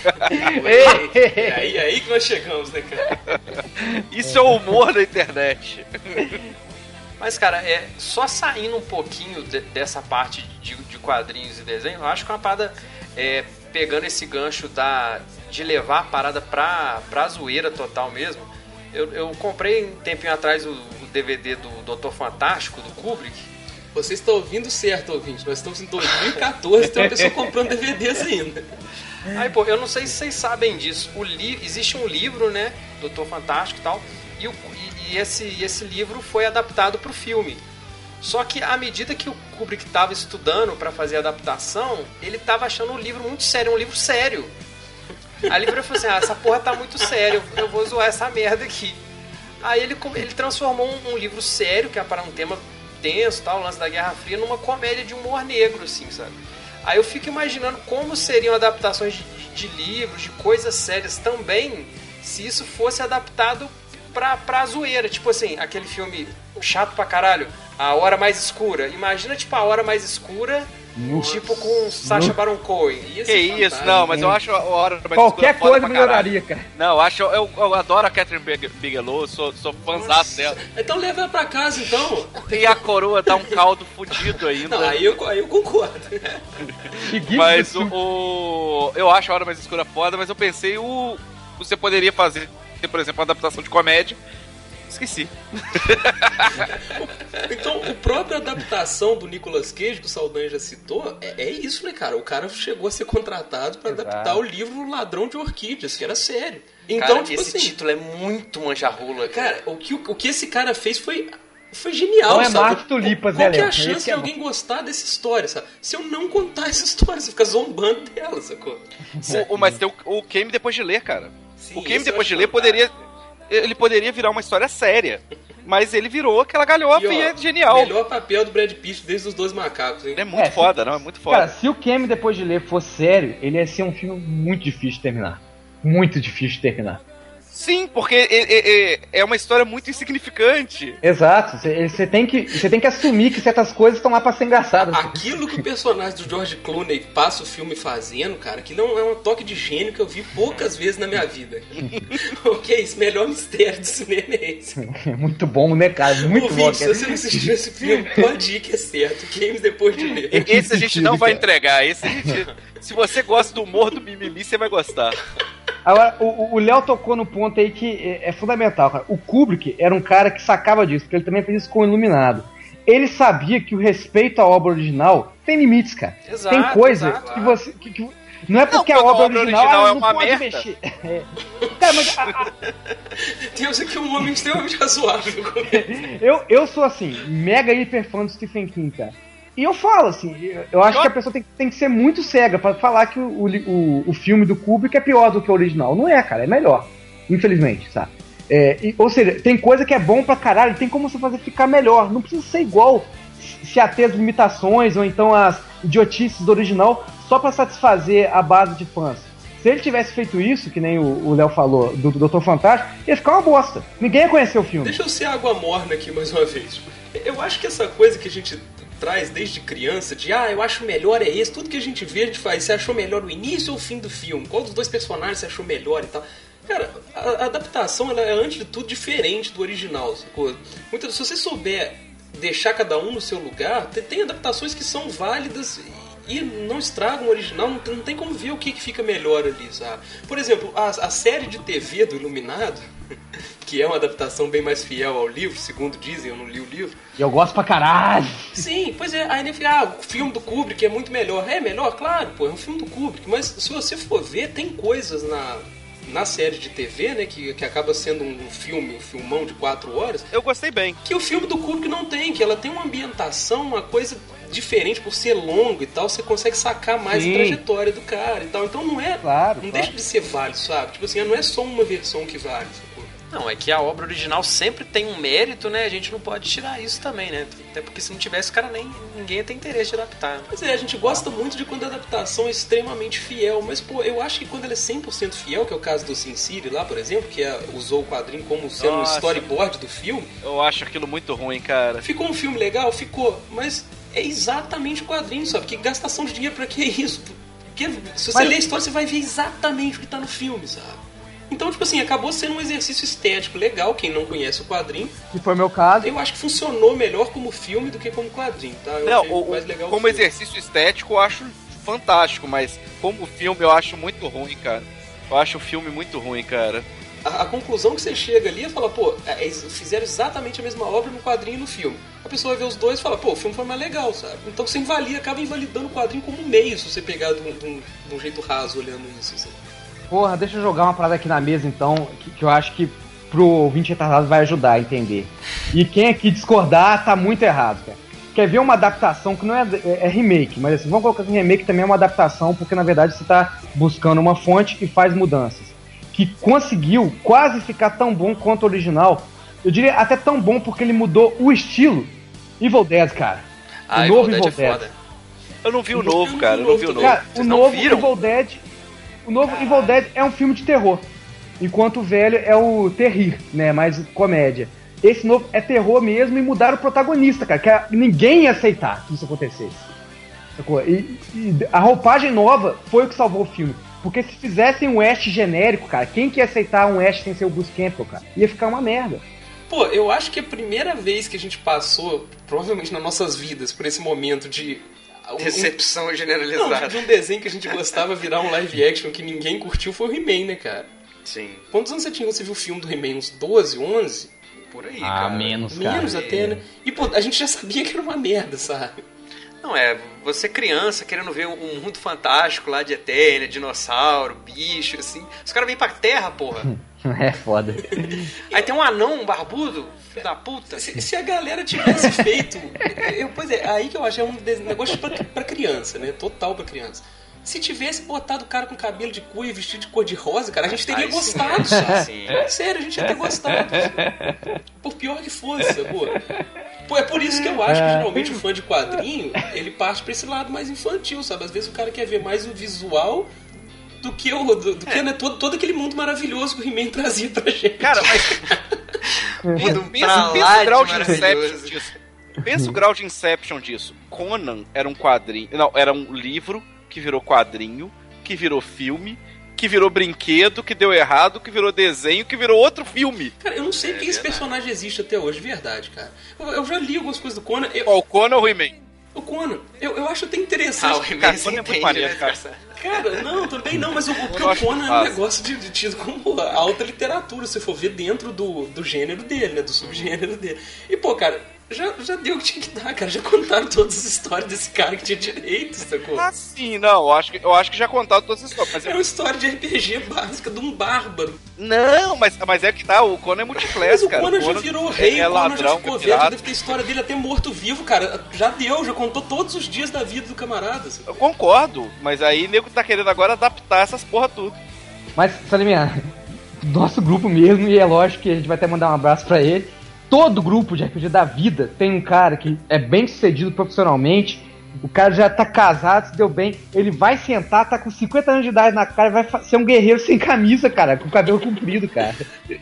É aí que nós chegamos, né, cara? Isso é o humor da internet. Mas, cara, só saindo um pouquinho dessa parte de quadrinhos e desenho, eu acho que é uma parada, pegando esse gancho de levar a parada pra zoeira total mesmo. Eu comprei um tempinho atrás o DVD do Doutor Fantástico, do Kubrick. Você está ouvindo certo, ouvinte. Nós estamos em 2014 e tem uma pessoa comprando DVDs ainda. Aí, pô, eu não sei se vocês sabem disso. Existe um livro, né, Doutor Fantástico e tal, e esse livro foi adaptado pro filme. Só que à medida que o Kubrick estava estudando para fazer a adaptação, ele estava achando o livro muito sério, um livro sério. Aí ele falou assim, essa porra tá muito sério, eu vou zoar essa merda aqui. Aí ele transformou um livro sério, que é para um tema tenso, tal, o lance da Guerra Fria, numa comédia de humor negro, assim, sabe? Aí eu fico imaginando como seriam adaptações de livros, de coisas sérias também, se isso fosse adaptado pra zoeira. Tipo assim, aquele filme chato pra caralho, A Hora Mais Escura. Imagina, tipo, A Hora Mais Escura, tipo com Sacha Baron Cohen. Ia Que ser isso, fantástico. não, mas eu acho a hora mais Qualquer escura foda coisa pra melhoraria, caralho. cara. Não, eu adoro a Catherine Bigelow, sou fãzaço dela. Então leva ela pra casa, então. E a coroa dá um caldo fudido ainda. Não, aí eu concordo. Mas eu acho a hora mais escura foda, mas eu pensei você poderia fazer, por exemplo, uma adaptação de comédia. Esqueci. Então, a própria adaptação do Nicolas Cage, que o Saldanha já citou, é isso, né, cara? O cara chegou a ser contratado pra adaptar o livro Ladrão de Orquídeas, que era sério. Então, Cara, tipo esse assim, título é muito manjarrula, cara. cara, o que esse cara fez foi genial, Não é sabe? Marte Tulipas, Qual né, que é a Léo? chance Esse de é alguém gostar dessa história, sabe? Se eu não contar essa história, você fica zombando dela, sacou? Mas tem o Game Depois de Ler, cara. Sim, O Game esse eu Depois de acho Ler ele poderia virar uma história séria. mas ele virou aquela galhofa e, é genial. Melhor papel do Brad Pitt desde os Dois Macacos, hein? Ele é muito foda, não? É muito foda. Cara, se o Cameo Depois de Ler fosse sério, ele ia ser um filme muito difícil de terminar. Muito difícil de terminar. Sim, porque é uma história muito insignificante. Exato, você tem que assumir que certas coisas estão lá pra ser engraçadas. Aquilo que o personagem do George Clooney passa o filme fazendo, cara, aquilo é um toque de gênio que eu vi poucas vezes na minha vida. Ok, esse melhor mistério do cinema é esse. É muito bom, né, cara? Muito bom. Se você não assistiu esse filme, pode ir que é certo. Games Depois de Ler. Esse a gente não vai entregar. Se você gosta do humor do mimimi, você vai gostar. Agora, o Léo tocou no ponto aí que é fundamental, cara. O Kubrick era um cara que sacava disso, porque ele também fez isso com o Iluminado. Ele sabia que o respeito à obra original tem limites, cara. Exato, tem coisa que você... não é porque a obra original é não uma pode merda. mexer. Cara, mas Temos aqui um homem extremamente razoável. eu sou assim, mega hiper fã do Stephen King, cara. E eu falo assim, eu acho que a pessoa tem que ser muito cega pra falar que o filme do Kubrick é pior do que o original. Não é, cara, é melhor. Infelizmente, sabe? Ou seja, tem coisa que é bom pra caralho, tem como você fazer ficar melhor. Não precisa ser igual, se ater as limitações ou então as idiotices do original só pra satisfazer a base de fãs. Se ele tivesse feito isso, que nem o Léo falou, do Dr. Fantástico, ia ficar uma bosta. Ninguém ia conhecer o filme. Deixa eu ser água morna aqui mais uma vez. Eu acho que essa coisa que a gente traz desde criança, de eu acho melhor é esse, tudo que a gente vê, a gente faz, você achou melhor o início ou o fim do filme? Qual dos dois personagens você achou melhor e tal? Cara, a adaptação, ela é antes de tudo diferente do original, sacou? Se você souber deixar cada um no seu lugar, tem adaptações que são válidas e não estragam o original, não tem como ver o que fica melhor ali, sabe? Por exemplo, a série de TV do Iluminado, que é uma adaptação bem mais fiel ao livro, segundo dizem, eu não li o livro. E eu gosto pra caralho. Sim, pois é, aí ele fica, o filme do Kubrick é muito melhor. É melhor? Claro, pô, é um filme do Kubrick, mas se você for ver, tem coisas na série de TV, né, que acaba sendo um filmão de 4 horas. Eu gostei bem. Que o filme do Kubrick não tem, que ela tem uma ambientação, uma coisa diferente por ser longo e tal, você consegue sacar mais a trajetória do cara e tal. Então não é, não deixa de ser válido, sabe? Tipo assim, não é só uma versão que vale, sacou? Não, é que a obra original sempre tem um mérito, né? A gente não pode tirar isso também, né? Até porque se não tivesse, cara, ninguém ia ter interesse de adaptar. Pois é, a gente gosta muito de quando a adaptação é extremamente fiel, mas, pô, eu acho que quando ela é 100% fiel, que é o caso do Sin City lá, por exemplo, que usou o quadrinho como sendo um storyboard do filme. Eu acho aquilo muito ruim, cara. Ficou um filme legal? Ficou, mas é exatamente o quadrinho, sabe? Que gastação de dinheiro pra que isso? Porque se você ler a história, você vai ver exatamente o que tá no filme, sabe? Então, tipo assim, acabou sendo um exercício estético legal, quem não conhece o quadrinho. Que foi o meu caso. Eu acho que funcionou melhor como filme do que como quadrinho, tá? Mais legal como exercício estético eu acho fantástico, mas como filme eu acho muito ruim, cara. Eu acho o filme muito ruim, cara. A conclusão que você chega ali é falar, pô, fizeram exatamente a mesma obra no quadrinho e no filme. A pessoa vai ver os dois e fala, pô, o filme foi mais legal, sabe? Então você acaba invalidando o quadrinho como meio, se você pegar de um jeito raso olhando isso, assim. Porra, deixa eu jogar uma parada aqui na mesa, então, que eu acho que pro ouvinte retardado vai ajudar a entender. E quem aqui discordar tá muito errado, cara. Quer ver uma adaptação que não é remake, mas assim, vamos colocar assim, remake também é uma adaptação, porque na verdade você tá buscando uma fonte e faz mudanças. Que conseguiu quase ficar tão bom quanto o original. Eu diria até tão bom porque ele mudou o estilo. Evil Dead, cara. O novo Evil Dead. É foda. Eu não vi o novo, cara. Eu não vi o novo. Cara, o novo Evil Dead... O novo Evil Dead é um filme de terror, enquanto o velho é o terrir, né, mais comédia. Esse novo é terror mesmo e mudaram o protagonista, cara, que ninguém ia aceitar que isso acontecesse. E a roupagem nova foi o que salvou o filme. Porque se fizessem um Ash genérico, cara, quem que ia aceitar um Ash sem ser o Bruce Campbell, cara? Ia ficar uma merda. Pô, eu acho que a primeira vez que a gente passou, provavelmente nas nossas vidas, por esse momento de... Decepção generalizada. Não, de um desenho que a gente gostava virar um live action que ninguém curtiu foi o He-Man, né, cara? Sim. Quantos anos você tinha quando você viu o filme do He-Man? Uns 12, 11? Por aí, cara. Menos, cara. Menos até, né? E, pô, a gente já sabia que era uma merda, sabe? Não, você criança querendo ver um mundo fantástico lá de Eternia, dinossauro, bicho, assim. Os caras vêm pra terra, porra. É foda. Aí tem um anão, um barbudo, filho da puta. Se a galera tivesse feito... Pois é, aí que eu acho é um negócio pra criança, né? Total pra criança. Se tivesse botado o cara com cabelo de cuia e vestido de cor de rosa, cara, a gente teria gostado, sim, sabe? sim. Sério, a gente ia ter gostado. Por pior que fosse, sacou? Pô, é por isso que eu acho que geralmente o fã de quadrinho, ele parte pra esse lado mais infantil, sabe? Às vezes o cara quer ver mais o visual do que, né, todo aquele mundo maravilhoso que o He-Man trazia pra gente. Cara, mas pensa o grau de Inception disso. Pensa o grau de Inception disso. Conan era um quadrinho. Não, era um livro que virou quadrinho, que virou filme, que virou brinquedo, que deu errado, que virou desenho, que virou outro filme. Cara, eu não sei porque esse personagem existe até hoje, verdade, cara. Eu já li algumas coisas do Conan. O Conan ou o He-Man? O Conan, eu acho até interessante. O He-Man se entende, né, cara? Cara, não, também não, mas porque o Conan é um negócio de tido como alta literatura, se for ver dentro do gênero dele, né, do subgênero dele. E, pô, cara, já deu o que tinha que dar, cara, já contaram todas as histórias desse cara que tinha direito, sacou? Ah, sim, não, eu acho que já contaram todas as histórias. Mas é uma história de RPG básica de um bárbaro. Não, mas é que tá, o Conan é multiclass, cara. Mas o Conan já virou rei, o Conan ladrão, já ficou velho, deve ter a história dele até morto-vivo, cara. Já contou todos os dias da vida do camarada. Sabe? Eu concordo, mas aí o nego tá querendo agora adaptar essas porra tudo. Mas, Saliminha, nosso grupo mesmo, e é lógico que a gente vai até mandar um abraço pra ele. Todo grupo de RPG da vida tem um cara que é bem sucedido profissionalmente, o cara já tá casado, se deu bem, ele vai sentar, tá com 50 anos de idade na cara e vai ser um guerreiro sem camisa, cara, com o cabelo comprido, cara.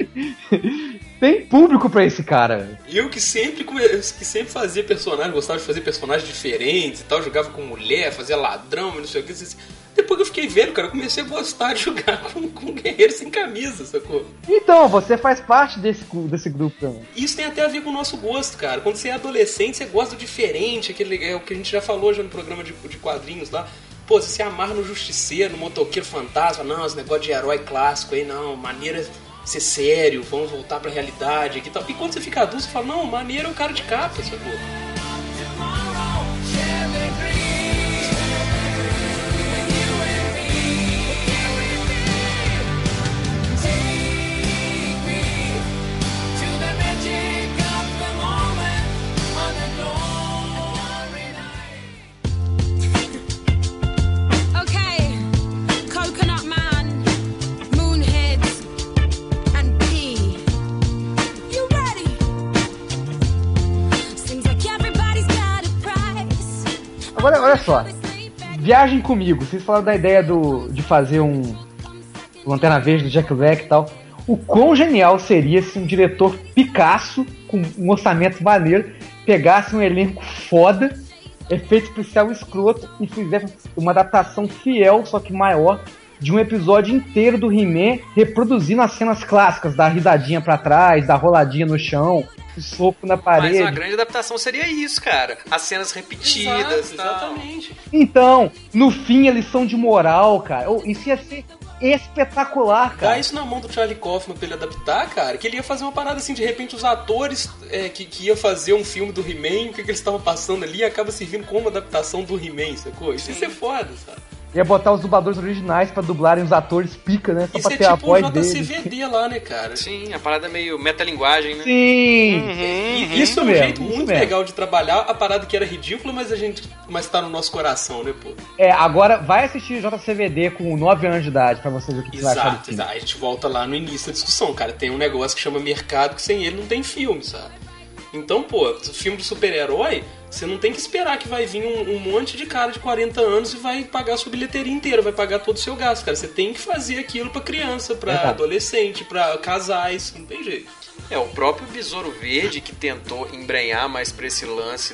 Tem público pra esse cara. Eu que sempre fazia personagem, gostava de fazer personagens diferentes e tal, jogava com mulher, fazia ladrão, não sei o que. Depois que eu fiquei velho, cara, eu comecei a gostar de jogar com guerreiro sem camisa, sacou? Então, você faz parte desse grupo também. Isso tem até a ver com o nosso gosto, cara. Quando você é adolescente, você gosta do diferente, é o que a gente já falou já no programa de quadrinhos lá. Pô, você se amarra no Justiceiro, no Motoqueiro Fantasma, não, esse negócio de herói clássico aí, não, maneira ser sério, vamos voltar pra realidade aqui e tal. E quando você fica adulto, você fala, não, maneiro é o cara de capa, sacou? Agora, olha só, viagem comigo. Vocês falaram da ideia de fazer um Lanterna Verde do Jack Black e tal. O quão genial seria se um diretor Picasso, com um orçamento maneiro, pegasse um elenco foda, efeito especial escroto e fizesse uma adaptação fiel, só que maior, de um episódio inteiro do He-Man, reproduzindo as cenas clássicas, da risadinha pra trás, da roladinha no chão, o soco na parede. Mas uma grande adaptação seria isso, cara. As cenas repetidas. Exatamente. Então, no fim, a lição de moral, cara. Isso ia ser espetacular, cara. Dá isso na mão do Charlie Kaufman pra ele adaptar, cara, que ele ia fazer uma parada assim, de repente os atores que ia fazer um filme do He-Man, o que eles estavam passando ali, acaba servindo como adaptação do He-Man, sacou? Isso ia ser foda, sabe? Ia botar os dubladores originais pra dublarem os atores pica, né? Só isso pra ter é a tipo voz um deles. JCVD lá, né, cara? Sim, a parada meio metalinguagem, né? Sim! Isso é um mesmo, jeito muito mesmo. legal de trabalhar a parada que era ridícula, mas tá no nosso coração, né, pô? Agora vai assistir JCVD com 9 anos de idade pra você ver o que você vai achar do filme. Exato. A gente volta lá no início da discussão, cara. Tem um negócio que chama mercado que sem ele não tem filme, sabe? Então, pô, filme de super-herói, você não tem que esperar que vai vir um monte de cara de 40 anos e vai pagar a sua bilheteria inteira, vai pagar todo o seu gasto, cara. Você tem que fazer aquilo pra criança, pra adolescente, pra casais, não tem jeito. O próprio Besouro Verde, que tentou embrenhar mais pra esse lance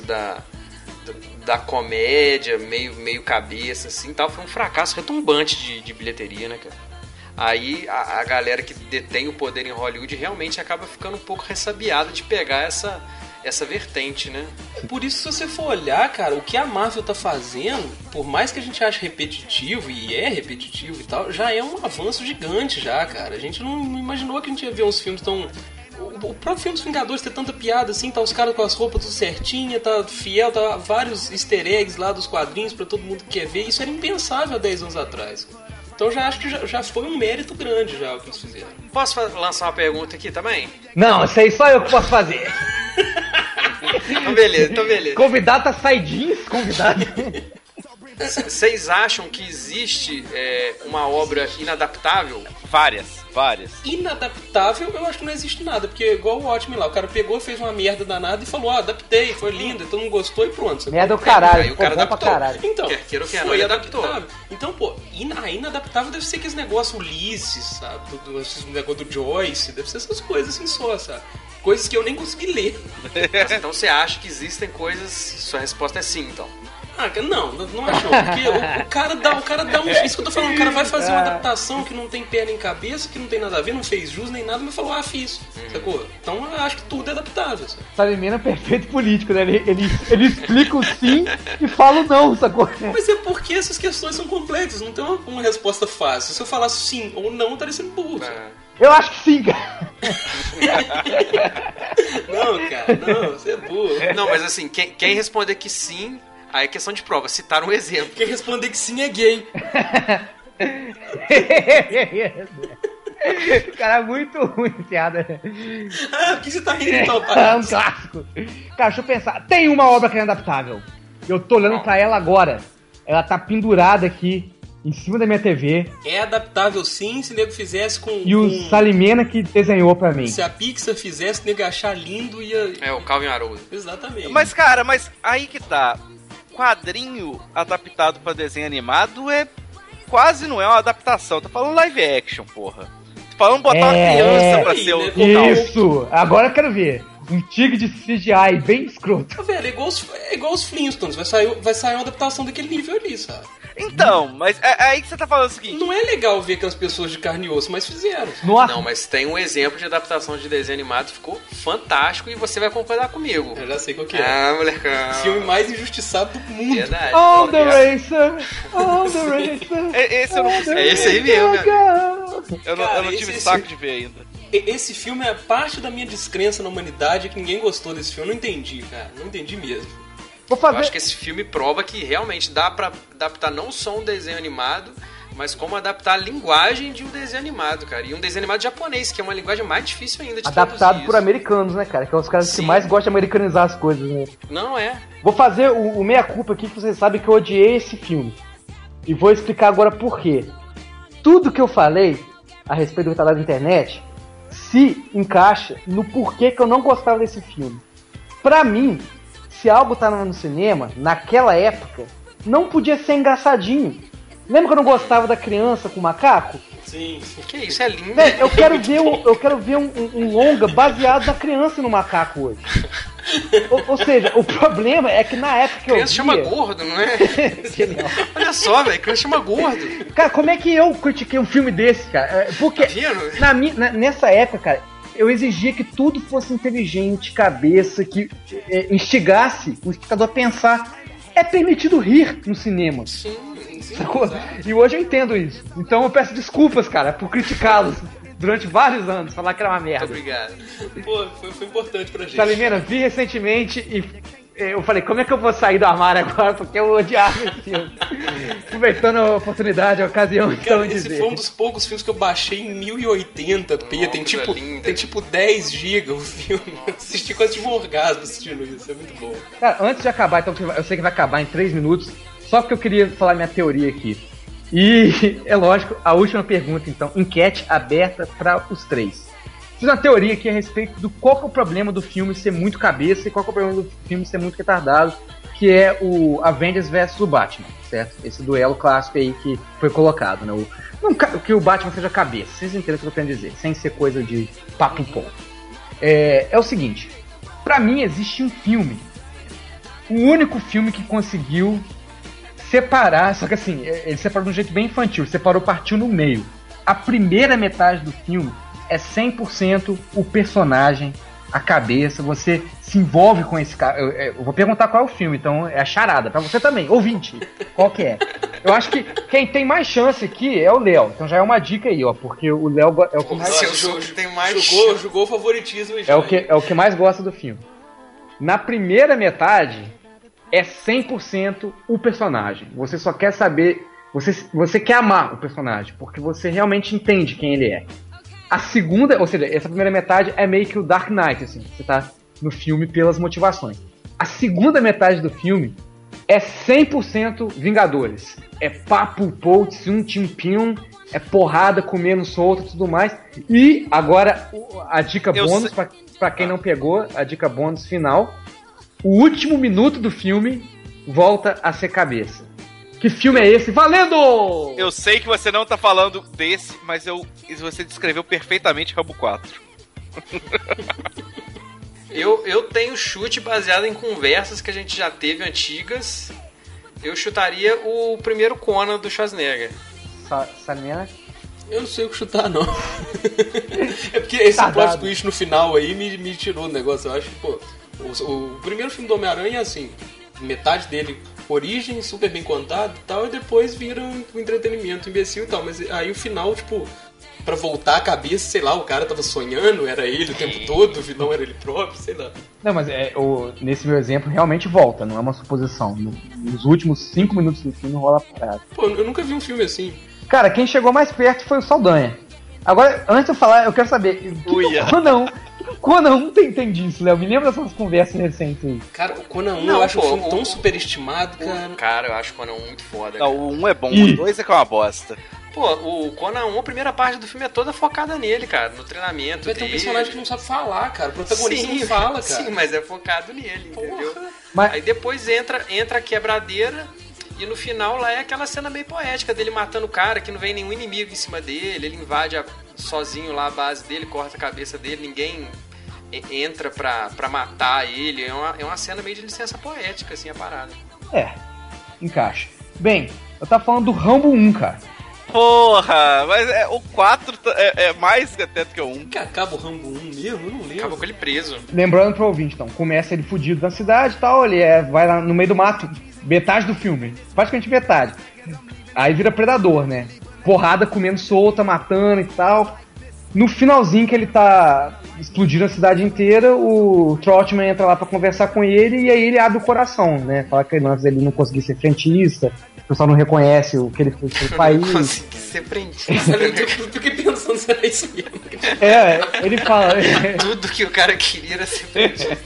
da comédia, meio cabeça, assim, tal, foi um fracasso retumbante de bilheteria, né, cara? Aí a galera que detém o poder em Hollywood realmente acaba ficando um pouco ressabiada de pegar essa vertente, né? Por isso, se você for olhar, cara, o que a Marvel tá fazendo, por mais que a gente ache repetitivo, e é repetitivo e tal, já é um avanço gigante já, cara. A gente não imaginou que a gente ia ver uns filmes tão... O próprio filme dos Vingadores ter tanta piada assim, tá os caras com as roupas tudo certinha, tá fiel, tá vários easter eggs lá dos quadrinhos pra todo mundo que quer ver. Isso era impensável há 10 anos atrás. Então já acho que já foi um mérito grande já o que eles fizeram. Posso lançar uma pergunta aqui também? Não, isso aí só eu que posso fazer. Então beleza. Convidado tá saidinho, convidado. Vocês acham que existe uma obra inadaptável? Várias. Inadaptável, eu acho que não existe nada, porque igual o Watchmen lá, o cara pegou, fez uma merda danada e falou, adaptei, foi lindo, então não gostou e pronto. Merda do caralho, Aí o cara bom pra adaptou. caralho. Então, Queira ou queira, foi ele adaptou. adaptável. Então, pô, a inadaptável deve ser aqueles negócios Ulisses, sabe? Esse negócio do Joyce, deve ser essas coisas assim só, sabe? Coisas que eu nem consegui ler. Então você acha que existem coisas... Sua resposta é sim, então. Não acho não, porque o cara dá um... Isso que eu tô falando, o cara vai fazer uma adaptação que não tem perna nem cabeça, que não tem nada a ver, não fez jus nem nada, mas falou, fiz, sacou? Então eu acho que tudo é adaptável, sabe? Salimena é perfeito político, né? Ele explica o sim e fala o não, sacou? Mas é porque essas questões são complexas, não tem uma resposta fácil. Se eu falar sim ou não, eu estaria sendo burro, sabe? Eu acho que sim, cara. Não, cara, não, você é burro. Não, mas assim, quem responder que sim... Aí é questão de prova, citar um exemplo. Quem responder que sim é gay. Cara, muito ruim, piada. Por que você tá rindo então, É pai? um clássico. Cara, deixa eu pensar. Tem uma obra que é inadaptável. Eu tô olhando pra ela agora. Ela tá pendurada aqui, em cima da minha TV. É adaptável sim, se o nego fizesse com... E o Salimena que desenhou pra mim. Se a Pixar fizesse, o nego ia achar lindo e ia... É, o Calvin Haroldo. Exatamente. Mas, cara, aí que tá. Quadrinho adaptado pra desenho animado quase não é uma adaptação. Tô falando live action, porra. Tô falando botar uma criança pra ser o vocal. Isso! Agora eu quero ver. Um tigre de CGI bem escroto. Velho, é igual os Flintstones. Vai sair uma adaptação daquele nível ali, sabe? Então, mas é aí que você tá falando o seguinte. Não é legal ver aquelas pessoas de carne e osso, mas fizeram. Nossa. Não, mas tem um exemplo de adaptação de desenho animado, ficou fantástico e você vai concordar comigo. Eu já sei qual que é. Ah, molecão. Filme mais injustiçado do mundo. Verdade. On the racer, on the racer. Esse eu não consegui. É esse aí mesmo, meu amigo. Eu não tive saco de ver ainda. Esse filme é parte da minha descrença na humanidade, que ninguém gostou desse filme. Eu não entendi, cara. Não entendi mesmo. Vou Eu fazer. acho que esse filme prova que realmente dá pra adaptar não só um desenho animado, mas como adaptar a linguagem de um desenho animado, cara. E um desenho animado japonês, que é uma linguagem mais difícil ainda de Adaptado traduzir por isso. americanos, né, cara? Que é os caras que Sim. mais gostam de americanizar as coisas, né? Não é. Vou fazer o meia-culpa aqui, que vocês sabem que eu odiei esse filme. E vou explicar agora por quê. Tudo que eu falei a respeito do retardado da internet se encaixa no porquê que eu não gostava desse filme. Pra mim, se algo tá no cinema, naquela época, não podia ser engraçadinho. Lembra que eu não gostava da criança com o macaco? Sim. Que isso, é lindo. Véi, eu quero ver um longa baseado na criança e no macaco hoje. Ou seja, o problema é que na época que eu Criança via... chama gordo, não é? Genial. Olha só, velho, criança chama gordo. Cara, como é que eu critiquei um filme desse, cara? Porque Tá vendo? nessa época, cara, eu exigia que tudo fosse inteligente, cabeça, que instigasse o espectador a pensar. É permitido rir no cinema. Sim. Sacou? E hoje eu entendo isso. Então eu peço desculpas, cara, por criticá-los durante vários anos, falar que era uma Muito merda. obrigado. Pô, foi importante pra gente. Salimena, vi recentemente e eu falei, como é que eu vou sair do armário agora? Porque eu odiava esse filme. Aproveitando a oportunidade, a ocasião, então, Cara, de esse dizer. foi um dos poucos filmes que eu baixei em 1080p. Tem tipo 10 GB o filme. Assisti quase tive um orgasmo assistindo isso. É muito bom. Cara, antes de acabar, então, eu sei que vai acabar em 3 minutos, só porque eu queria falar minha teoria aqui. E, é lógico, a última pergunta, então, enquete aberta para os três. Fiz uma teoria aqui a respeito do qual que é o problema do filme ser muito cabeça e qual que é o problema do filme ser muito retardado, que é o Avengers vs o Batman, certo? Esse duelo clássico aí que foi colocado, né? Que o Batman seja cabeça, vocês entendem o que eu tô querendo dizer, sem ser coisa de papo em pó. É o seguinte, pra mim existe um filme, o único filme que conseguiu separar, só que assim, ele separou de um jeito bem infantil, partiu no meio. A primeira metade do filme é 100% o personagem, a cabeça, você se envolve com esse cara. Eu vou perguntar qual é o filme, então é a charada, pra você também, ouvinte, qual que é? Eu acho que quem tem mais chance aqui é o Léo, então já é uma dica aí, ó, porque o Léo é o que mais... Seu jogo tem mais... Jogou o favoritismo aí. É o que mais gosta do filme. Na primeira metade, é 100% o personagem. Você só quer saber... Você quer amar o personagem, porque você realmente entende quem ele é. A segunda, ou seja, essa primeira metade é meio que o Dark Knight, assim. Você tá no filme pelas motivações. A segunda metade do filme é 100% Vingadores. É papo, post, tim-pium, é porrada comendo solta e tudo mais. E agora a dica bônus, pra quem não pegou, a dica bônus final. O último minuto do filme volta a ser cabeça. Que filme é esse? Valendo! Eu sei que você não tá falando desse, mas você descreveu perfeitamente Rambo 4. Eu tenho chute baseado em conversas que a gente já teve antigas. Eu chutaria o primeiro Conan do Schwarzenegger. Samena? Eu não sei o que chutar, não. É porque esse plot twist no final aí me tirou do negócio. Eu acho que, pô, o primeiro filme do Homem-Aranha é assim, metade dele origem, super bem contado e tal, e depois vira um entretenimento imbecil e tal. Mas aí o final, tipo, pra voltar a cabeça, sei lá, o cara tava sonhando, era ele o tempo todo, o vilão era ele próprio, sei lá. Não, mas nesse meu exemplo realmente volta, não é uma suposição. Nos últimos 5 minutos do filme rola a parada. Pô, eu nunca vi um filme assim. Cara, quem chegou mais perto foi o Saldanha. Agora, antes de eu falar, eu quero saber, Conan 1 tem disso, Léo? Me lembra dessas conversas recentes aí. Cara, o Conan 1 eu acho um filme tão superestimado, cara. Cara, eu acho o Conan 1 muito foda. Não, o 1 é bom, o 2 é que é uma bosta. Pô, o Conan 1, a primeira parte do filme é toda focada nele, cara, no treinamento dele. Tem um personagem que não sabe falar, cara. O protagonista não fala, cara. Sim, mas é focado nele, entendeu? Mas... Aí depois entra a quebradeira e no final lá é aquela cena meio poética dele matando o cara, que não vem nenhum inimigo em cima dele, ele invade sozinho lá a base dele, corta a cabeça dele, ninguém entra pra matar ele. É uma cena meio de licença poética, assim, a parada. Encaixa. Bem, eu tava falando do Rambo 1, cara. Porra, mas o 4 é mais até do que o 1. Que acaba o Rambo 1 mesmo? Eu não lembro. Acaba com ele preso. Lembrando pro ouvinte, então, começa ele fudido na cidade e tal, ele vai lá no meio do mato, metade do filme, praticamente metade. Aí vira predador, né? Porrada comendo solta, matando e tal. No finalzinho que ele tá explodindo a cidade inteira, o Trotman entra lá pra conversar com ele e aí ele abre o coração, né? Fala que antes ele não conseguia ser frentista, o pessoal não reconhece o que ele fez pro país. Não consegui ser frentista. Eu fiquei pensando se era isso mesmo. Ele fala... Tudo que o cara queria era ser frentista.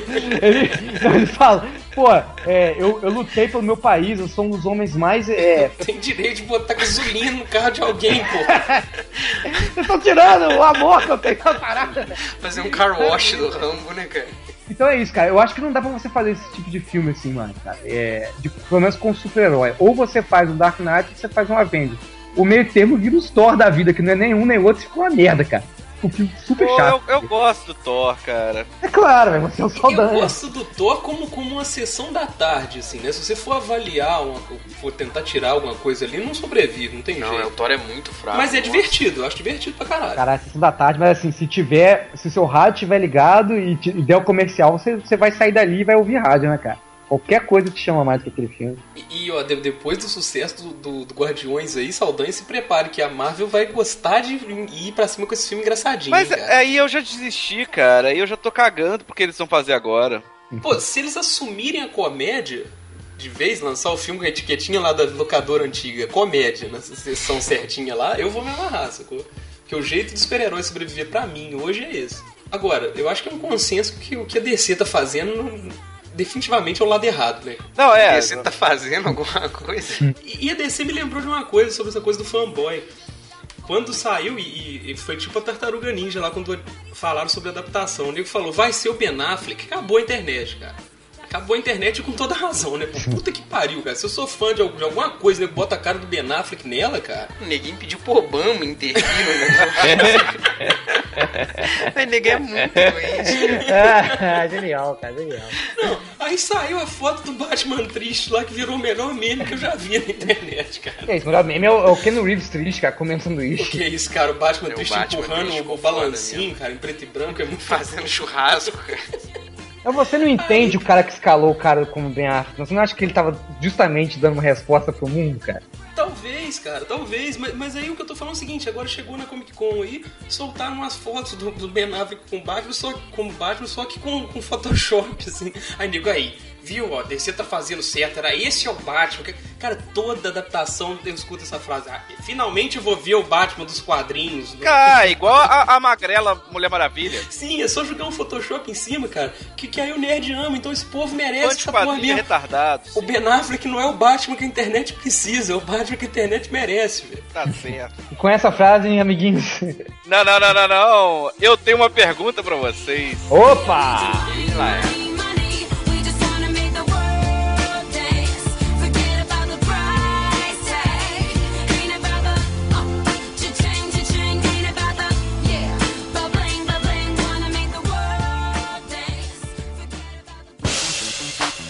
ele fala... Pô, eu lutei pelo meu país, eu sou um dos homens mais... Tem direito de botar gasolina no carro de alguém, pô. Vocês estão tirando o amor que eu tenho na parada. Fazer um car wash do Rambo, né, cara? Então é isso, cara. Eu acho que não dá pra você fazer esse tipo de filme assim, mano, cara. Pelo menos com super-herói. Ou você faz um Dark Knight ou você faz um Avengers. O meio termo vira os Thor da vida, que não é nenhum nem outro, ficou uma merda, cara. Um filme super chato. Eu gosto do Thor, cara. É claro, velho, você é o Saldanha. Eu gosto do Thor como uma sessão da tarde, assim, né? Se você for avaliar, for tentar tirar alguma coisa ali, não sobrevive, não tem jeito. Não, o Thor é muito fraco. Mas é divertido, eu acho divertido pra caralho. Caralho, sessão da tarde, mas assim, se seu rádio estiver ligado e der o comercial, você vai sair dali e vai ouvir rádio, né, cara? Qualquer coisa te chama mais do que aquele filme. E ó, depois do sucesso do Guardiões aí, Saldanha, se prepare que a Marvel vai gostar de ir pra cima com esse filme engraçadinho. Mas cara. aí eu já desisti, cara. Aí eu já tô cagando porque eles vão fazer agora. Pô, se eles assumirem a comédia, de vez, lançar o filme com a etiquetinha lá da locadora antiga, comédia, na sessão certinha lá, eu vou me amarrar, sacou? Porque o jeito de super-herói sobreviver pra mim hoje é esse. Agora, eu acho que é um consenso que o que a DC tá fazendo... definitivamente é o lado errado, né? Não, Você tá fazendo alguma coisa? E a DC me lembrou de uma coisa sobre essa coisa do fanboy. Quando saiu, e foi tipo a Tartaruga Ninja lá, quando falaram sobre a adaptação, o nego falou, vai ser o Ben Affleck. Acabou a internet, cara. Acabou a internet com toda razão, né? Puta que pariu, cara. Se eu sou fã de alguma coisa, nego bota a cara do Ben Affleck nela, cara. O neguinho pediu pro Obama intervir no negócio. O neguinho é muito doente. Genial, cara, genial. Não, aí saiu a foto do Batman triste lá, que virou o melhor meme que eu já vi na internet, cara. Que é isso, o melhor meme é o Ken Reeves triste, cara, comendo sanduíche. Que é isso, cara, o Batman triste Batman empurrando triste o balancinho, cara, em preto e branco, é muito Fazendo churrasco, cara. Mas você não entende o cara que escalou o cara como Ben Affleck? Você não acha que ele tava justamente dando uma resposta pro mundo, cara? Talvez, cara, talvez. Mas aí o que eu tô falando é o seguinte, agora chegou na Comic Con aí, soltaram umas fotos do Ben Affleck com Batman, só que com Photoshop, assim. Aí nego, aí, viu, ó, você tá fazendo certo, era esse é o Batman. Cara, toda adaptação eu escuto essa frase. Finalmente eu vou ver o Batman dos quadrinhos. Cara, igual a magrela Mulher Maravilha. Sim, é só jogar um Photoshop em cima, cara, que aí o nerd ama, então esse povo merece Quantos essa porra quadrinhos mesmo. retardados. O Ben Affleck não é o Batman que a internet precisa, é o Batman que a internet merece, velho. Tá certo. E com essa frase, hein, amiguinhos? Não. Eu tenho uma pergunta pra vocês. Opa! Lá é. Money, we just wanna make the world dance. Forget about the price tag. Ain't about the cha-ching, ain't about the yeah. Bubbling, wanna make the world dance. Forget about the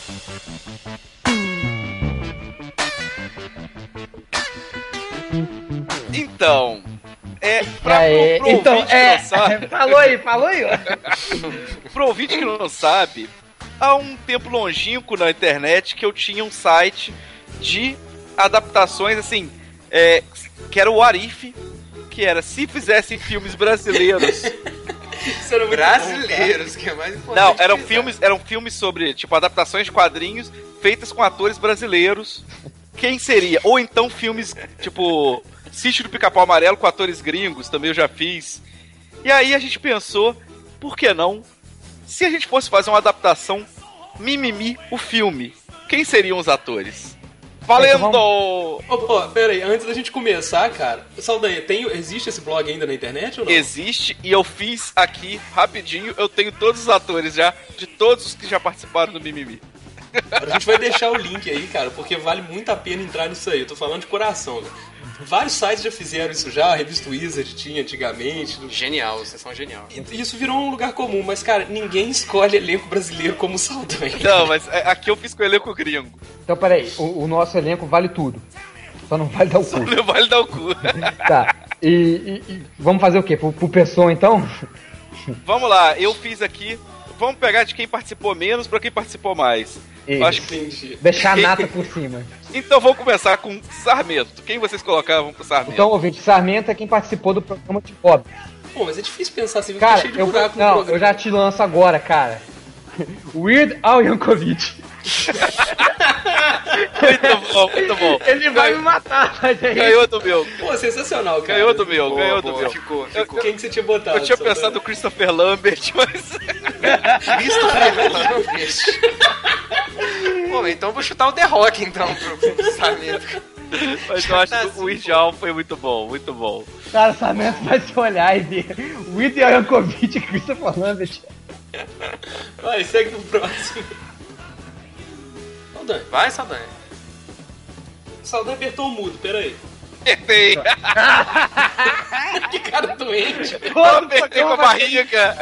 Então, pro então, ouvinte que não sabe, falou aí, ó. pro ouvinte que não sabe, há um tempo longínquo na internet que eu tinha um site de adaptações, assim, que era o Arif, que era se fizessem filmes brasileiros. Isso era muito Brasileiros, que é mais importante. Não, frisar. eram filmes sobre, tipo, adaptações de quadrinhos feitas com atores brasileiros. Quem seria? Ou então filmes, tipo, Sítio do Pica-Pau Amarelo com atores gringos, também eu já fiz. E aí a gente pensou, por que não? Se a gente fosse fazer uma adaptação Mimimi, o filme, quem seriam os atores? Valendo! Ó, pera aí, antes da gente começar, cara, Saldanha, existe esse blog ainda na internet ou não? Existe, e eu fiz aqui, rapidinho, eu tenho todos os atores já, de todos os que já participaram do Mimimi. A gente vai deixar o link aí, cara, porque vale muito a pena entrar nisso aí. Eu tô falando de coração, velho. Vários sites já fizeram isso já, a revista Wizard tinha antigamente. Genial, vocês são genial. E isso virou um lugar comum, mas, cara, ninguém escolhe elenco brasileiro como Saldanha. Não, mas aqui eu fiz com o elenco gringo. Então, peraí, o nosso elenco vale tudo. Só não vale dar o cu. Não vale dar o cu. Tá. E vamos fazer o quê? Pro pessoa, então? Vamos lá, eu fiz aqui. Vamos pegar de quem participou menos pra quem participou mais. Isso. Eu acho que... Entendi. Deixar a nata por cima. Então vamos começar com Sarmento. Quem vocês colocavam pro Sarmento? Então, ouvinte, Sarmento é quem participou do programa de Bob. Pô, mas é difícil pensar assim, Cara, cheio de buraco no não, programa. eu já te lanço agora, cara. Weird Al Yankovic. Muito bom. Ele vai me matar, mas é isso. Ganhou do meu. Pô, sensacional, cara. Ganhou do meu, Boa, ganhou boa, do meu. Ficou. Quem que você tinha botado? Eu tinha Saldanha? pensado no Christopher Lambert, mas... Pô, então eu vou chutar o The Rock, então, pro Sarmento. Mas eu acho que o Ideal foi muito bom, muito bom. Cara, o Sarmento vai se olhar e ver Weird Al Yankovic e Christopher Lambert. Vai, segue pro próximo. Saldanha. Vai, Saldanha. Saldanha apertou o mudo, peraí. Apertei. Que cara doente. Eu apertei com a barriga.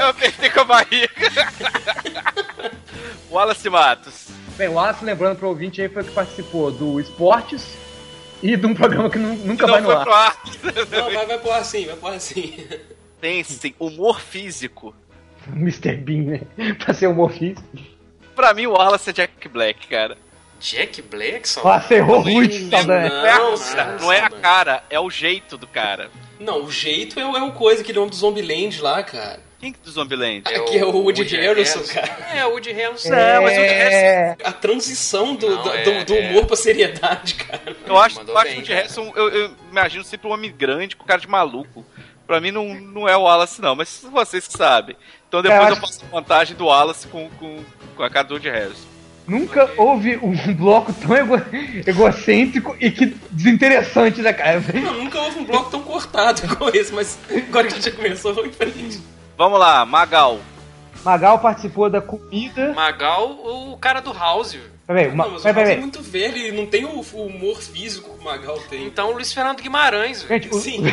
Wallace Matos. Bem, o Wallace, lembrando pro ouvinte aí, foi o que participou do Esportes e de um programa que nunca vai Não no foi ar. pro ar. Não, vai pôr assim, vai pôr assim. Tem humor físico. Mr. Bean, né? Pra ser humor físico. Pra mim, o Wallace é Jack Black, cara. Jack Black, só? Nossa, errou muito, Saldanha. Não é a cara, é o jeito do cara. Não, o jeito é o coisa, aquele homem do Zombieland lá, cara. Quem que é do Zombieland? Que é o Woody Harrelson, cara. É, o Woody Harrelson. Não, mas o Woody Harrelson... A transição do Não, humor pra seriedade, cara. Eu acho Mandou que o bem, Woody cara. Harrelson, eu imagino sempre um homem grande com cara de maluco. Pra mim não é o Wallace, não, mas vocês que sabem. Então depois Cara, eu faço a montagem do Wallace com a cara do Woody Harrelson. Nunca houve um bloco tão egocêntrico e que desinteressante, né, cara? Não, nunca houve um bloco tão cortado igual esse, mas agora que a gente já começou, vamos em frente. Vamos lá, Magal. Magal participou da comida. Magal, o cara do House. Peraí, Não, mas o Magal é muito velho e não tem o humor físico que o Magal tem. Então o Luiz Fernando Guimarães, velho. Gente, Sim.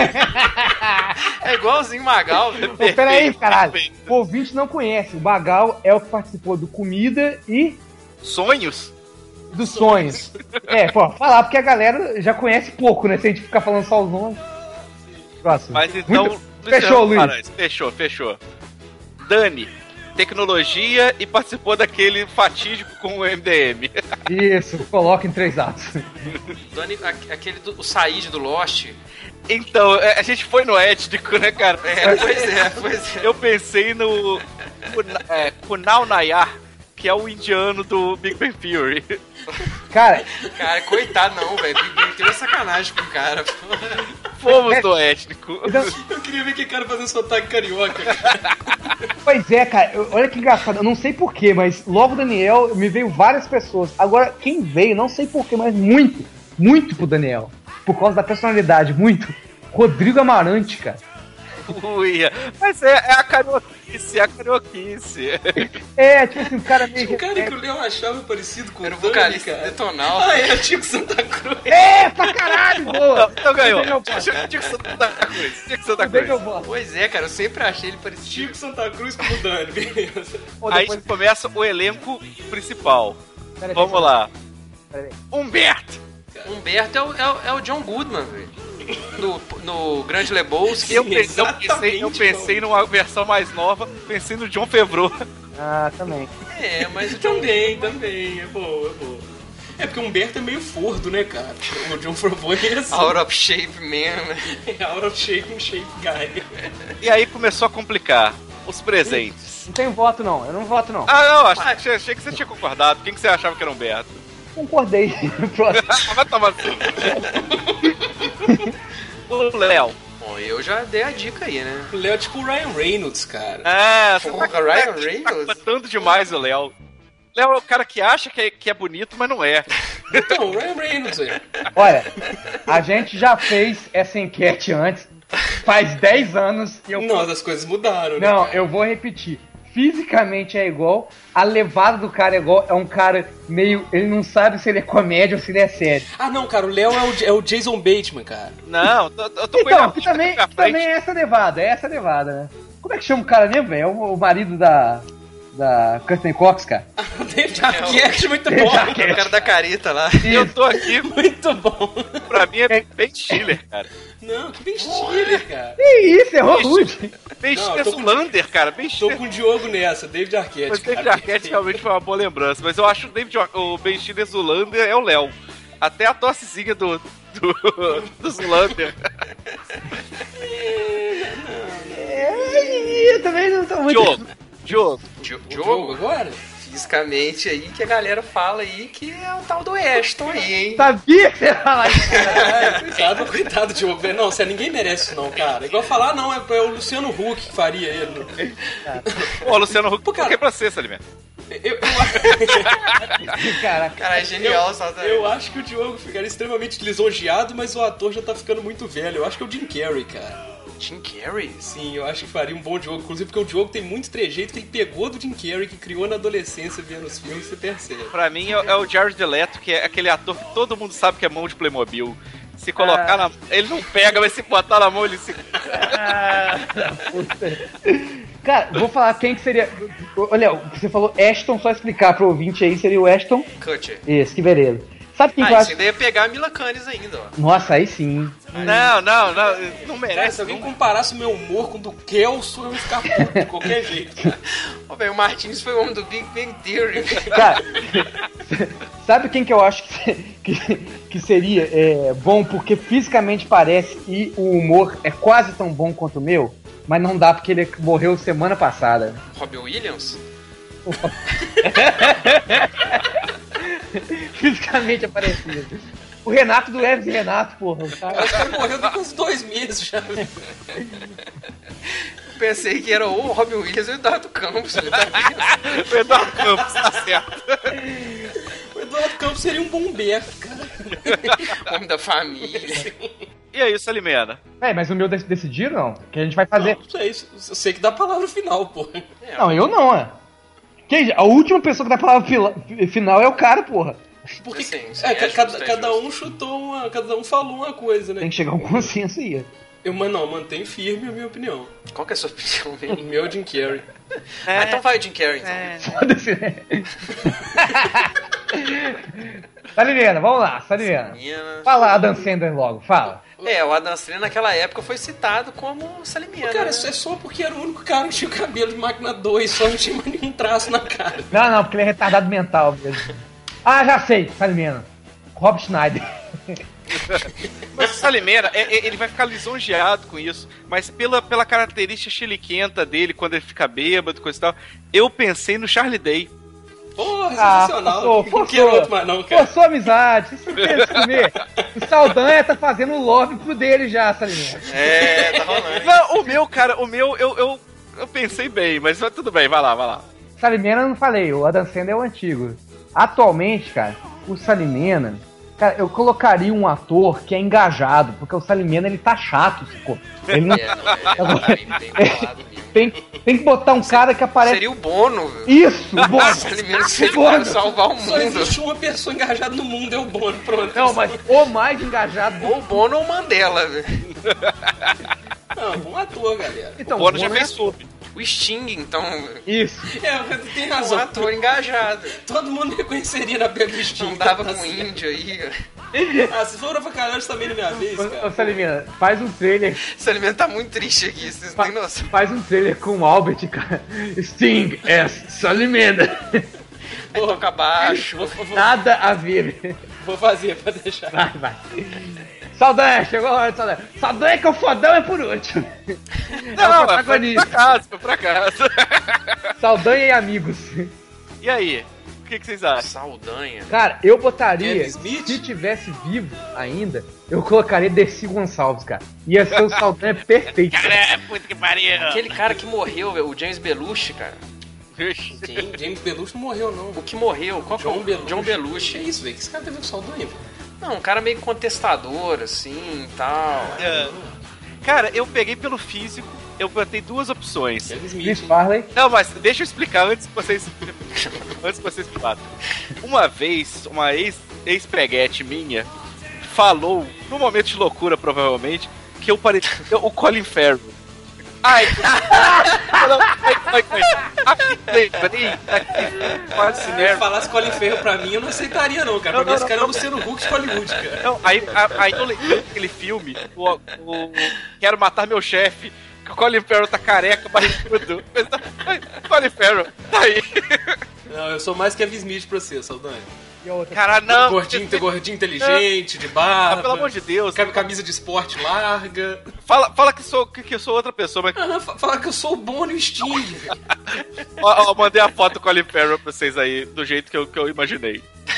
É igualzinho Magal, velho. peraí, caralho. perfeito. O ouvinte não conhece. O Magal é o que participou do comida e Sonhos? dos sonhos. Pô, falar porque a galera já conhece pouco, né? Se a gente ficar falando só os nomes. Próximo. Mas então... Muito... Fechou, Luiz. Guimarães, fechou. Dani, tecnologia e participou daquele fatídico com o MDM. Isso, coloca em 3 atos. Dani, aquele o Said do Lost. Então, a gente foi no étnico, né, cara? Pois é. Eu pensei no Kunal Nayar, que é o indiano do Big Bang Theory. Cara, Cara, coitado não, velho. Big Bang Theory é sacanagem com o cara. Fomos do étnico. então, Eu queria ver que cara fazendo sotaque carioca. pois é, cara, olha que engraçado, eu não sei porquê, mas logo o Daniel me veio várias pessoas. Agora, quem veio, não sei porquê, mas muito pro Daniel. Por causa da personalidade, muito. Rodrigo Amarante, cara. Uia. Mas é a carioquice, É, tipo assim, o cara meio. O cara que o Léo achava parecido com Era o Dani, vocalista cara. detonal. Ah, é, o Tico Santa Cruz. É, pra caralho, boa! Então ganhou. Dei meu voto. Tinha que Santa Cruz. Tinha que Santa Dei meu Cruz. voto. Pois é, cara, eu sempre achei ele parecido. Tico Santa Cruz como Dani, beleza. Pô, Aí depois- começa o elenco principal. Pera aí, Vamos lá. pera aí. Humberto. Humberto é o John Goodman, velho. No Grande Lebowski. Eu Exatamente, pensei numa versão mais nova, pensei no John Favreau. Ah, também. É, mas o John Também, é boa, é boa. É porque o Humberto é meio fordo, né, cara? O John Favreau é assim. Out of Shape Man, né? É out of shape, um shape guy. E aí começou a complicar. Os presentes. Não tenho voto, não. Eu não voto, não. Ah, não, achei que você tinha concordado. Quem que você achava que era Humberto? Concordei. Próximo. Vai tomar no seu. O Léo. Bom, eu já dei a dica aí, né? O Léo é tipo o Ryan Reynolds, cara. É, você Porra, tá, Ryan tá Reynolds? matando demais o Léo. Léo é o cara que acha que é bonito, mas não é. Então, o Ryan Reynolds, velho. Olha, a gente já fez essa enquete antes. Faz 10 anos e eu. Nossa, as coisas mudaram, né? Não, cara? eu vou repetir. Fisicamente é igual, a levada do cara é igual, é um cara meio. Ele não sabe se ele é comédia ou se ele é sério. Ah, não, cara, o Léo é o Jason Bateman, cara. Não, eu tô com ele Então, na que também, frente. também é essa levada, né? Como é que chama o cara mesmo, velho? É o marido da Kirsten Cox, cara. O David Arquette, muito David bom. Arquette. O cara da careta lá. Eu tô aqui, Muito bom. pra mim é Ben Stiller, cara. Não, que Ben Stiller, cara. Que isso, errou rude. Ben Não, Stiller tô com- Zulander, cara. Ben Tô Stiller. com o Diogo nessa, David Arquette. Mas David cara. Arquette realmente foi uma boa lembrança. Mas eu acho o Ben Stiller Zulander é o Léo. Até a tossezinha do Zulander. Eu também não tô muito. Diogo. Diogo Diogo, agora? fisicamente aí, que a galera fala aí que é o tal do Ashton aí, hein? Sabia que você ia falar isso, cara. Coitado do Diogo, velho. Não, você ninguém merece isso não, cara. Igual falar, não, é o Luciano Huck que faria ele. Pô, Luciano Huck, por cara. que pra você, Salimento? Caraca. Cara, é genial, só Eu acho que o Diogo ficaria extremamente lisonjeado, mas o ator já tá ficando muito velho. Eu acho que é o Jim Carrey, cara. Jim Carrey? Sim, eu acho que faria um bom Diogo. Inclusive porque o Diogo tem muito trejeito que ele pegou do Jim Carrey, que criou na adolescência vendo os filmes, você percebe. Pra mim é o Jared Leto, que é aquele ator que todo mundo sabe que é mão de Playmobil. Se colocar na... Ele não pega, mas se botar na mão, ele se... Cara, vou falar quem que seria. Olha, você falou Ashton, só explicar pro ouvinte aí, seria o Ashton. Kutcher. Esse, que beleza. Sabe quem que eu Ah, acho? isso ainda ia pegar a Mila Kunis ainda, ó. Nossa, aí sim. Não Cara, merece. se alguém comparasse o meu humor com o do Kelso, eu ia ficar puto de qualquer jeito, cara. Ô, velho, o Martins foi o homem do Big Bang Theory. Cara, sabe quem que eu acho que seria bom porque fisicamente parece e o humor é quase tão bom quanto o meu, mas não dá porque ele morreu semana passada. Robin Williams? Fisicamente é parecido. O Renato do Hermes e Renato, porra. O cara... Acho que ele morreu daqui uns 2 meses já. Pensei que era ou o Robin Williams ou o Eduardo Campos. Ele tá O Eduardo Campos, tá certo. O Eduardo Campos seria um bom Humberto, cara. homem da família. E aí, Salimena? Mas o meu decidiram, não? Que a gente vai fazer. Não sei, eu sei que dá a palavra final, pô. Não, eu não, A última pessoa que dá a palavra final é o cara, porra. Porque Sim, é justo, cada justo. um chutou cada um falou uma coisa, né? Tem que chegar a um consenso aí. Eu mantenho firme a minha opinião. Qual que é a sua opinião, O velho? meu é Jim Carrey. Ah, então vai o Jim Carrey, então. Foda-se, né? Salimena, vamos lá, Salimena. Menina. Fala Adam Sandler logo, fala. O Adam Sandler naquela época foi citado como Salimiana. Cara, né? isso é só porque era o único cara que tinha o cabelo de máquina 2, só não tinha mais nenhum traço na cara. Não, porque ele é retardado mental mesmo. Ah, já sei, Salimena. Rob Schneider. Mas o Salimena, ele vai ficar lisonjeado com isso, mas pela característica chiliquenta dele, quando ele fica bêbado, coisa e tal, eu pensei no Charlie Day. Porra, sensacional. Forçou, Não quero outro mais não, cara. Forçou a amizade. Vocês preferem se comer? O Saldanha tá fazendo love pro dele já, Salimena. Tá rolando. Não, o meu, cara, eu pensei bem, mas tudo bem, vai lá. Salimena eu não falei, o Adam Sandler é o antigo. Atualmente, cara, o Salimena, cara, eu colocaria um ator que é engajado, porque o Salimena ele tá chato, sacou? Ele não... Bem bolado mesmo. tem que botar um cara que aparece. Seria o Bono. Isso, o Bono. Salimena seria Bono. pra salvar o Só mundo. existe uma pessoa engajada no mundo, é o Bono. Pronto. Não, mas o mais engajado. Ou o Bono ou o Mandela, velho. Não, bom ator, galera. Então, O Bono já é- fez sub. O Sting, então, Isso. Tem um razão. ator engajado. Todo mundo reconheceria na pele do Sting. Não dava tá com certo. índio aí. Ah, se for pra caralho, também na minha vez, Ô, cara. Salimena, faz um trailer. Esse alimento tá muito triste aqui, vocês não têm noção. Faz um trailer com o Albert, cara. Sting é Salimena. Toca baixo. Nada a ver. Vou fazer pra deixar. Vai. Saldanha, chegou a hora de Saldanha. Saldanha que é o fodão é por último. Não, o protagonista. foi pra casa. Saldanha e amigos. E aí? O que vocês acham? Saldanha. Cara, eu botaria, Kevin Smith? se tivesse vivo ainda, eu colocaria Dercy Gonçalves, cara. Ia ser o Saldanha perfeito. Puta que pariu. Aquele cara que morreu, velho, o James Belushi, cara. Quem? James Belushi não morreu, não. O que morreu? Qual que é o Belushi. John Que Belushi? isso, velho? Que esse cara teve com saldanha, velho? Não, um cara meio contestador, assim, e tal. Cara, eu peguei pelo físico, eu botei duas opções. Kevin Chris Smith. Farley. Não, mas deixa eu explicar antes que vocês façam. Uma vez, uma ex-preguete minha falou, num momento de loucura, provavelmente, que eu parecia o Colin Farrell. Ai, lembrei quase Se cinema. falasse Colin Farrell pra mim, eu não aceitaria, não, cara. Pra mim, esse cara é o Luciano Huck de Hollywood, cara. Não, aí eu lembrei daquele filme, o Quero Matar Meu Chefe, que o Colin Farrell tá careca, barrigudo. Colin Farrell, tá aí. Não, eu sou mais Kevin Smith pra você, Saldanha. E a outra? Cara, não. Gordinho inteligente, de barba. Ah, pelo amor de Deus. Camisa de esporte larga. Fala que eu sou outra pessoa, mas. Ah, fala que eu sou o Bono e o Sting. Ó, mandei a foto do Colin Farrell pra vocês aí, do jeito que eu imaginei.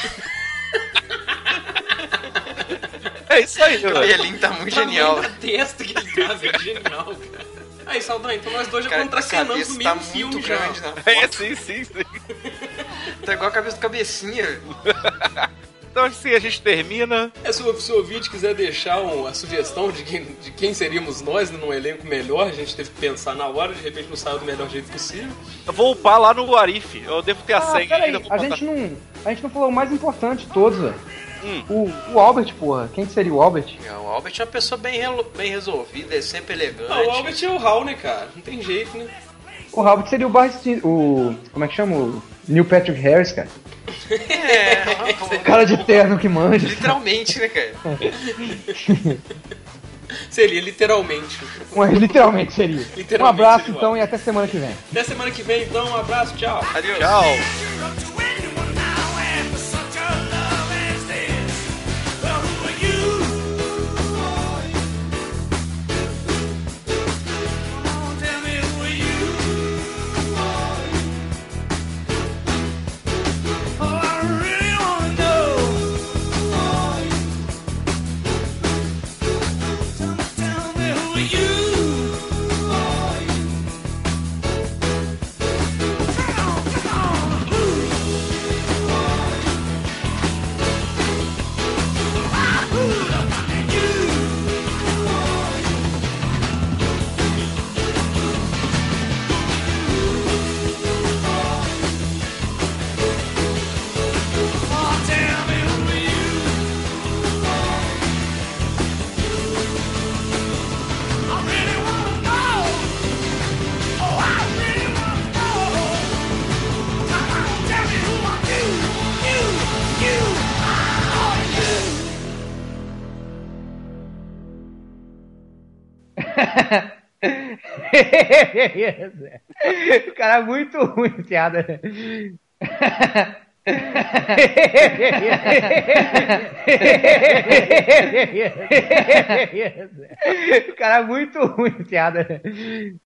É isso aí, O mano. cabelinho tá muito genial. A testa que ele tá, velho. Genial, cara. Aí, Saldanha, então nós dois já Cara, contracenamos a cabeça no tá mesmo filme muito já. grande na É, foto. sim. Tá igual a cabeça do Cabecinha. Então assim a gente termina. Se o ouvinte quiser deixar a sugestão de quem seríamos nós num elenco melhor, a gente teve que pensar na hora, de repente não saiu do melhor jeito possível. Eu vou upar lá no Arif. Eu devo ter a senha peraí, ainda. Vou a botar. gente não falou o mais importante de todos, velho. O Albert, porra. Quem que seria o Albert? O Albert é uma pessoa bem resolvida, é sempre elegante. Ah, o Albert é o Hal, né, cara? Não tem jeito, né? O Albert seria o Barstein, como é que chama? O Neil Patrick Harris, cara. É, Cara de terno que manja. literalmente, né, cara? Seria, literalmente. Literalmente seria. Literalmente Um abraço seria o então e até semana que vem. Até semana que vem, então. Um abraço, tchau. Adeus. Tchau. O cara é muito ruim, piada. O cara é muito ruim, piada.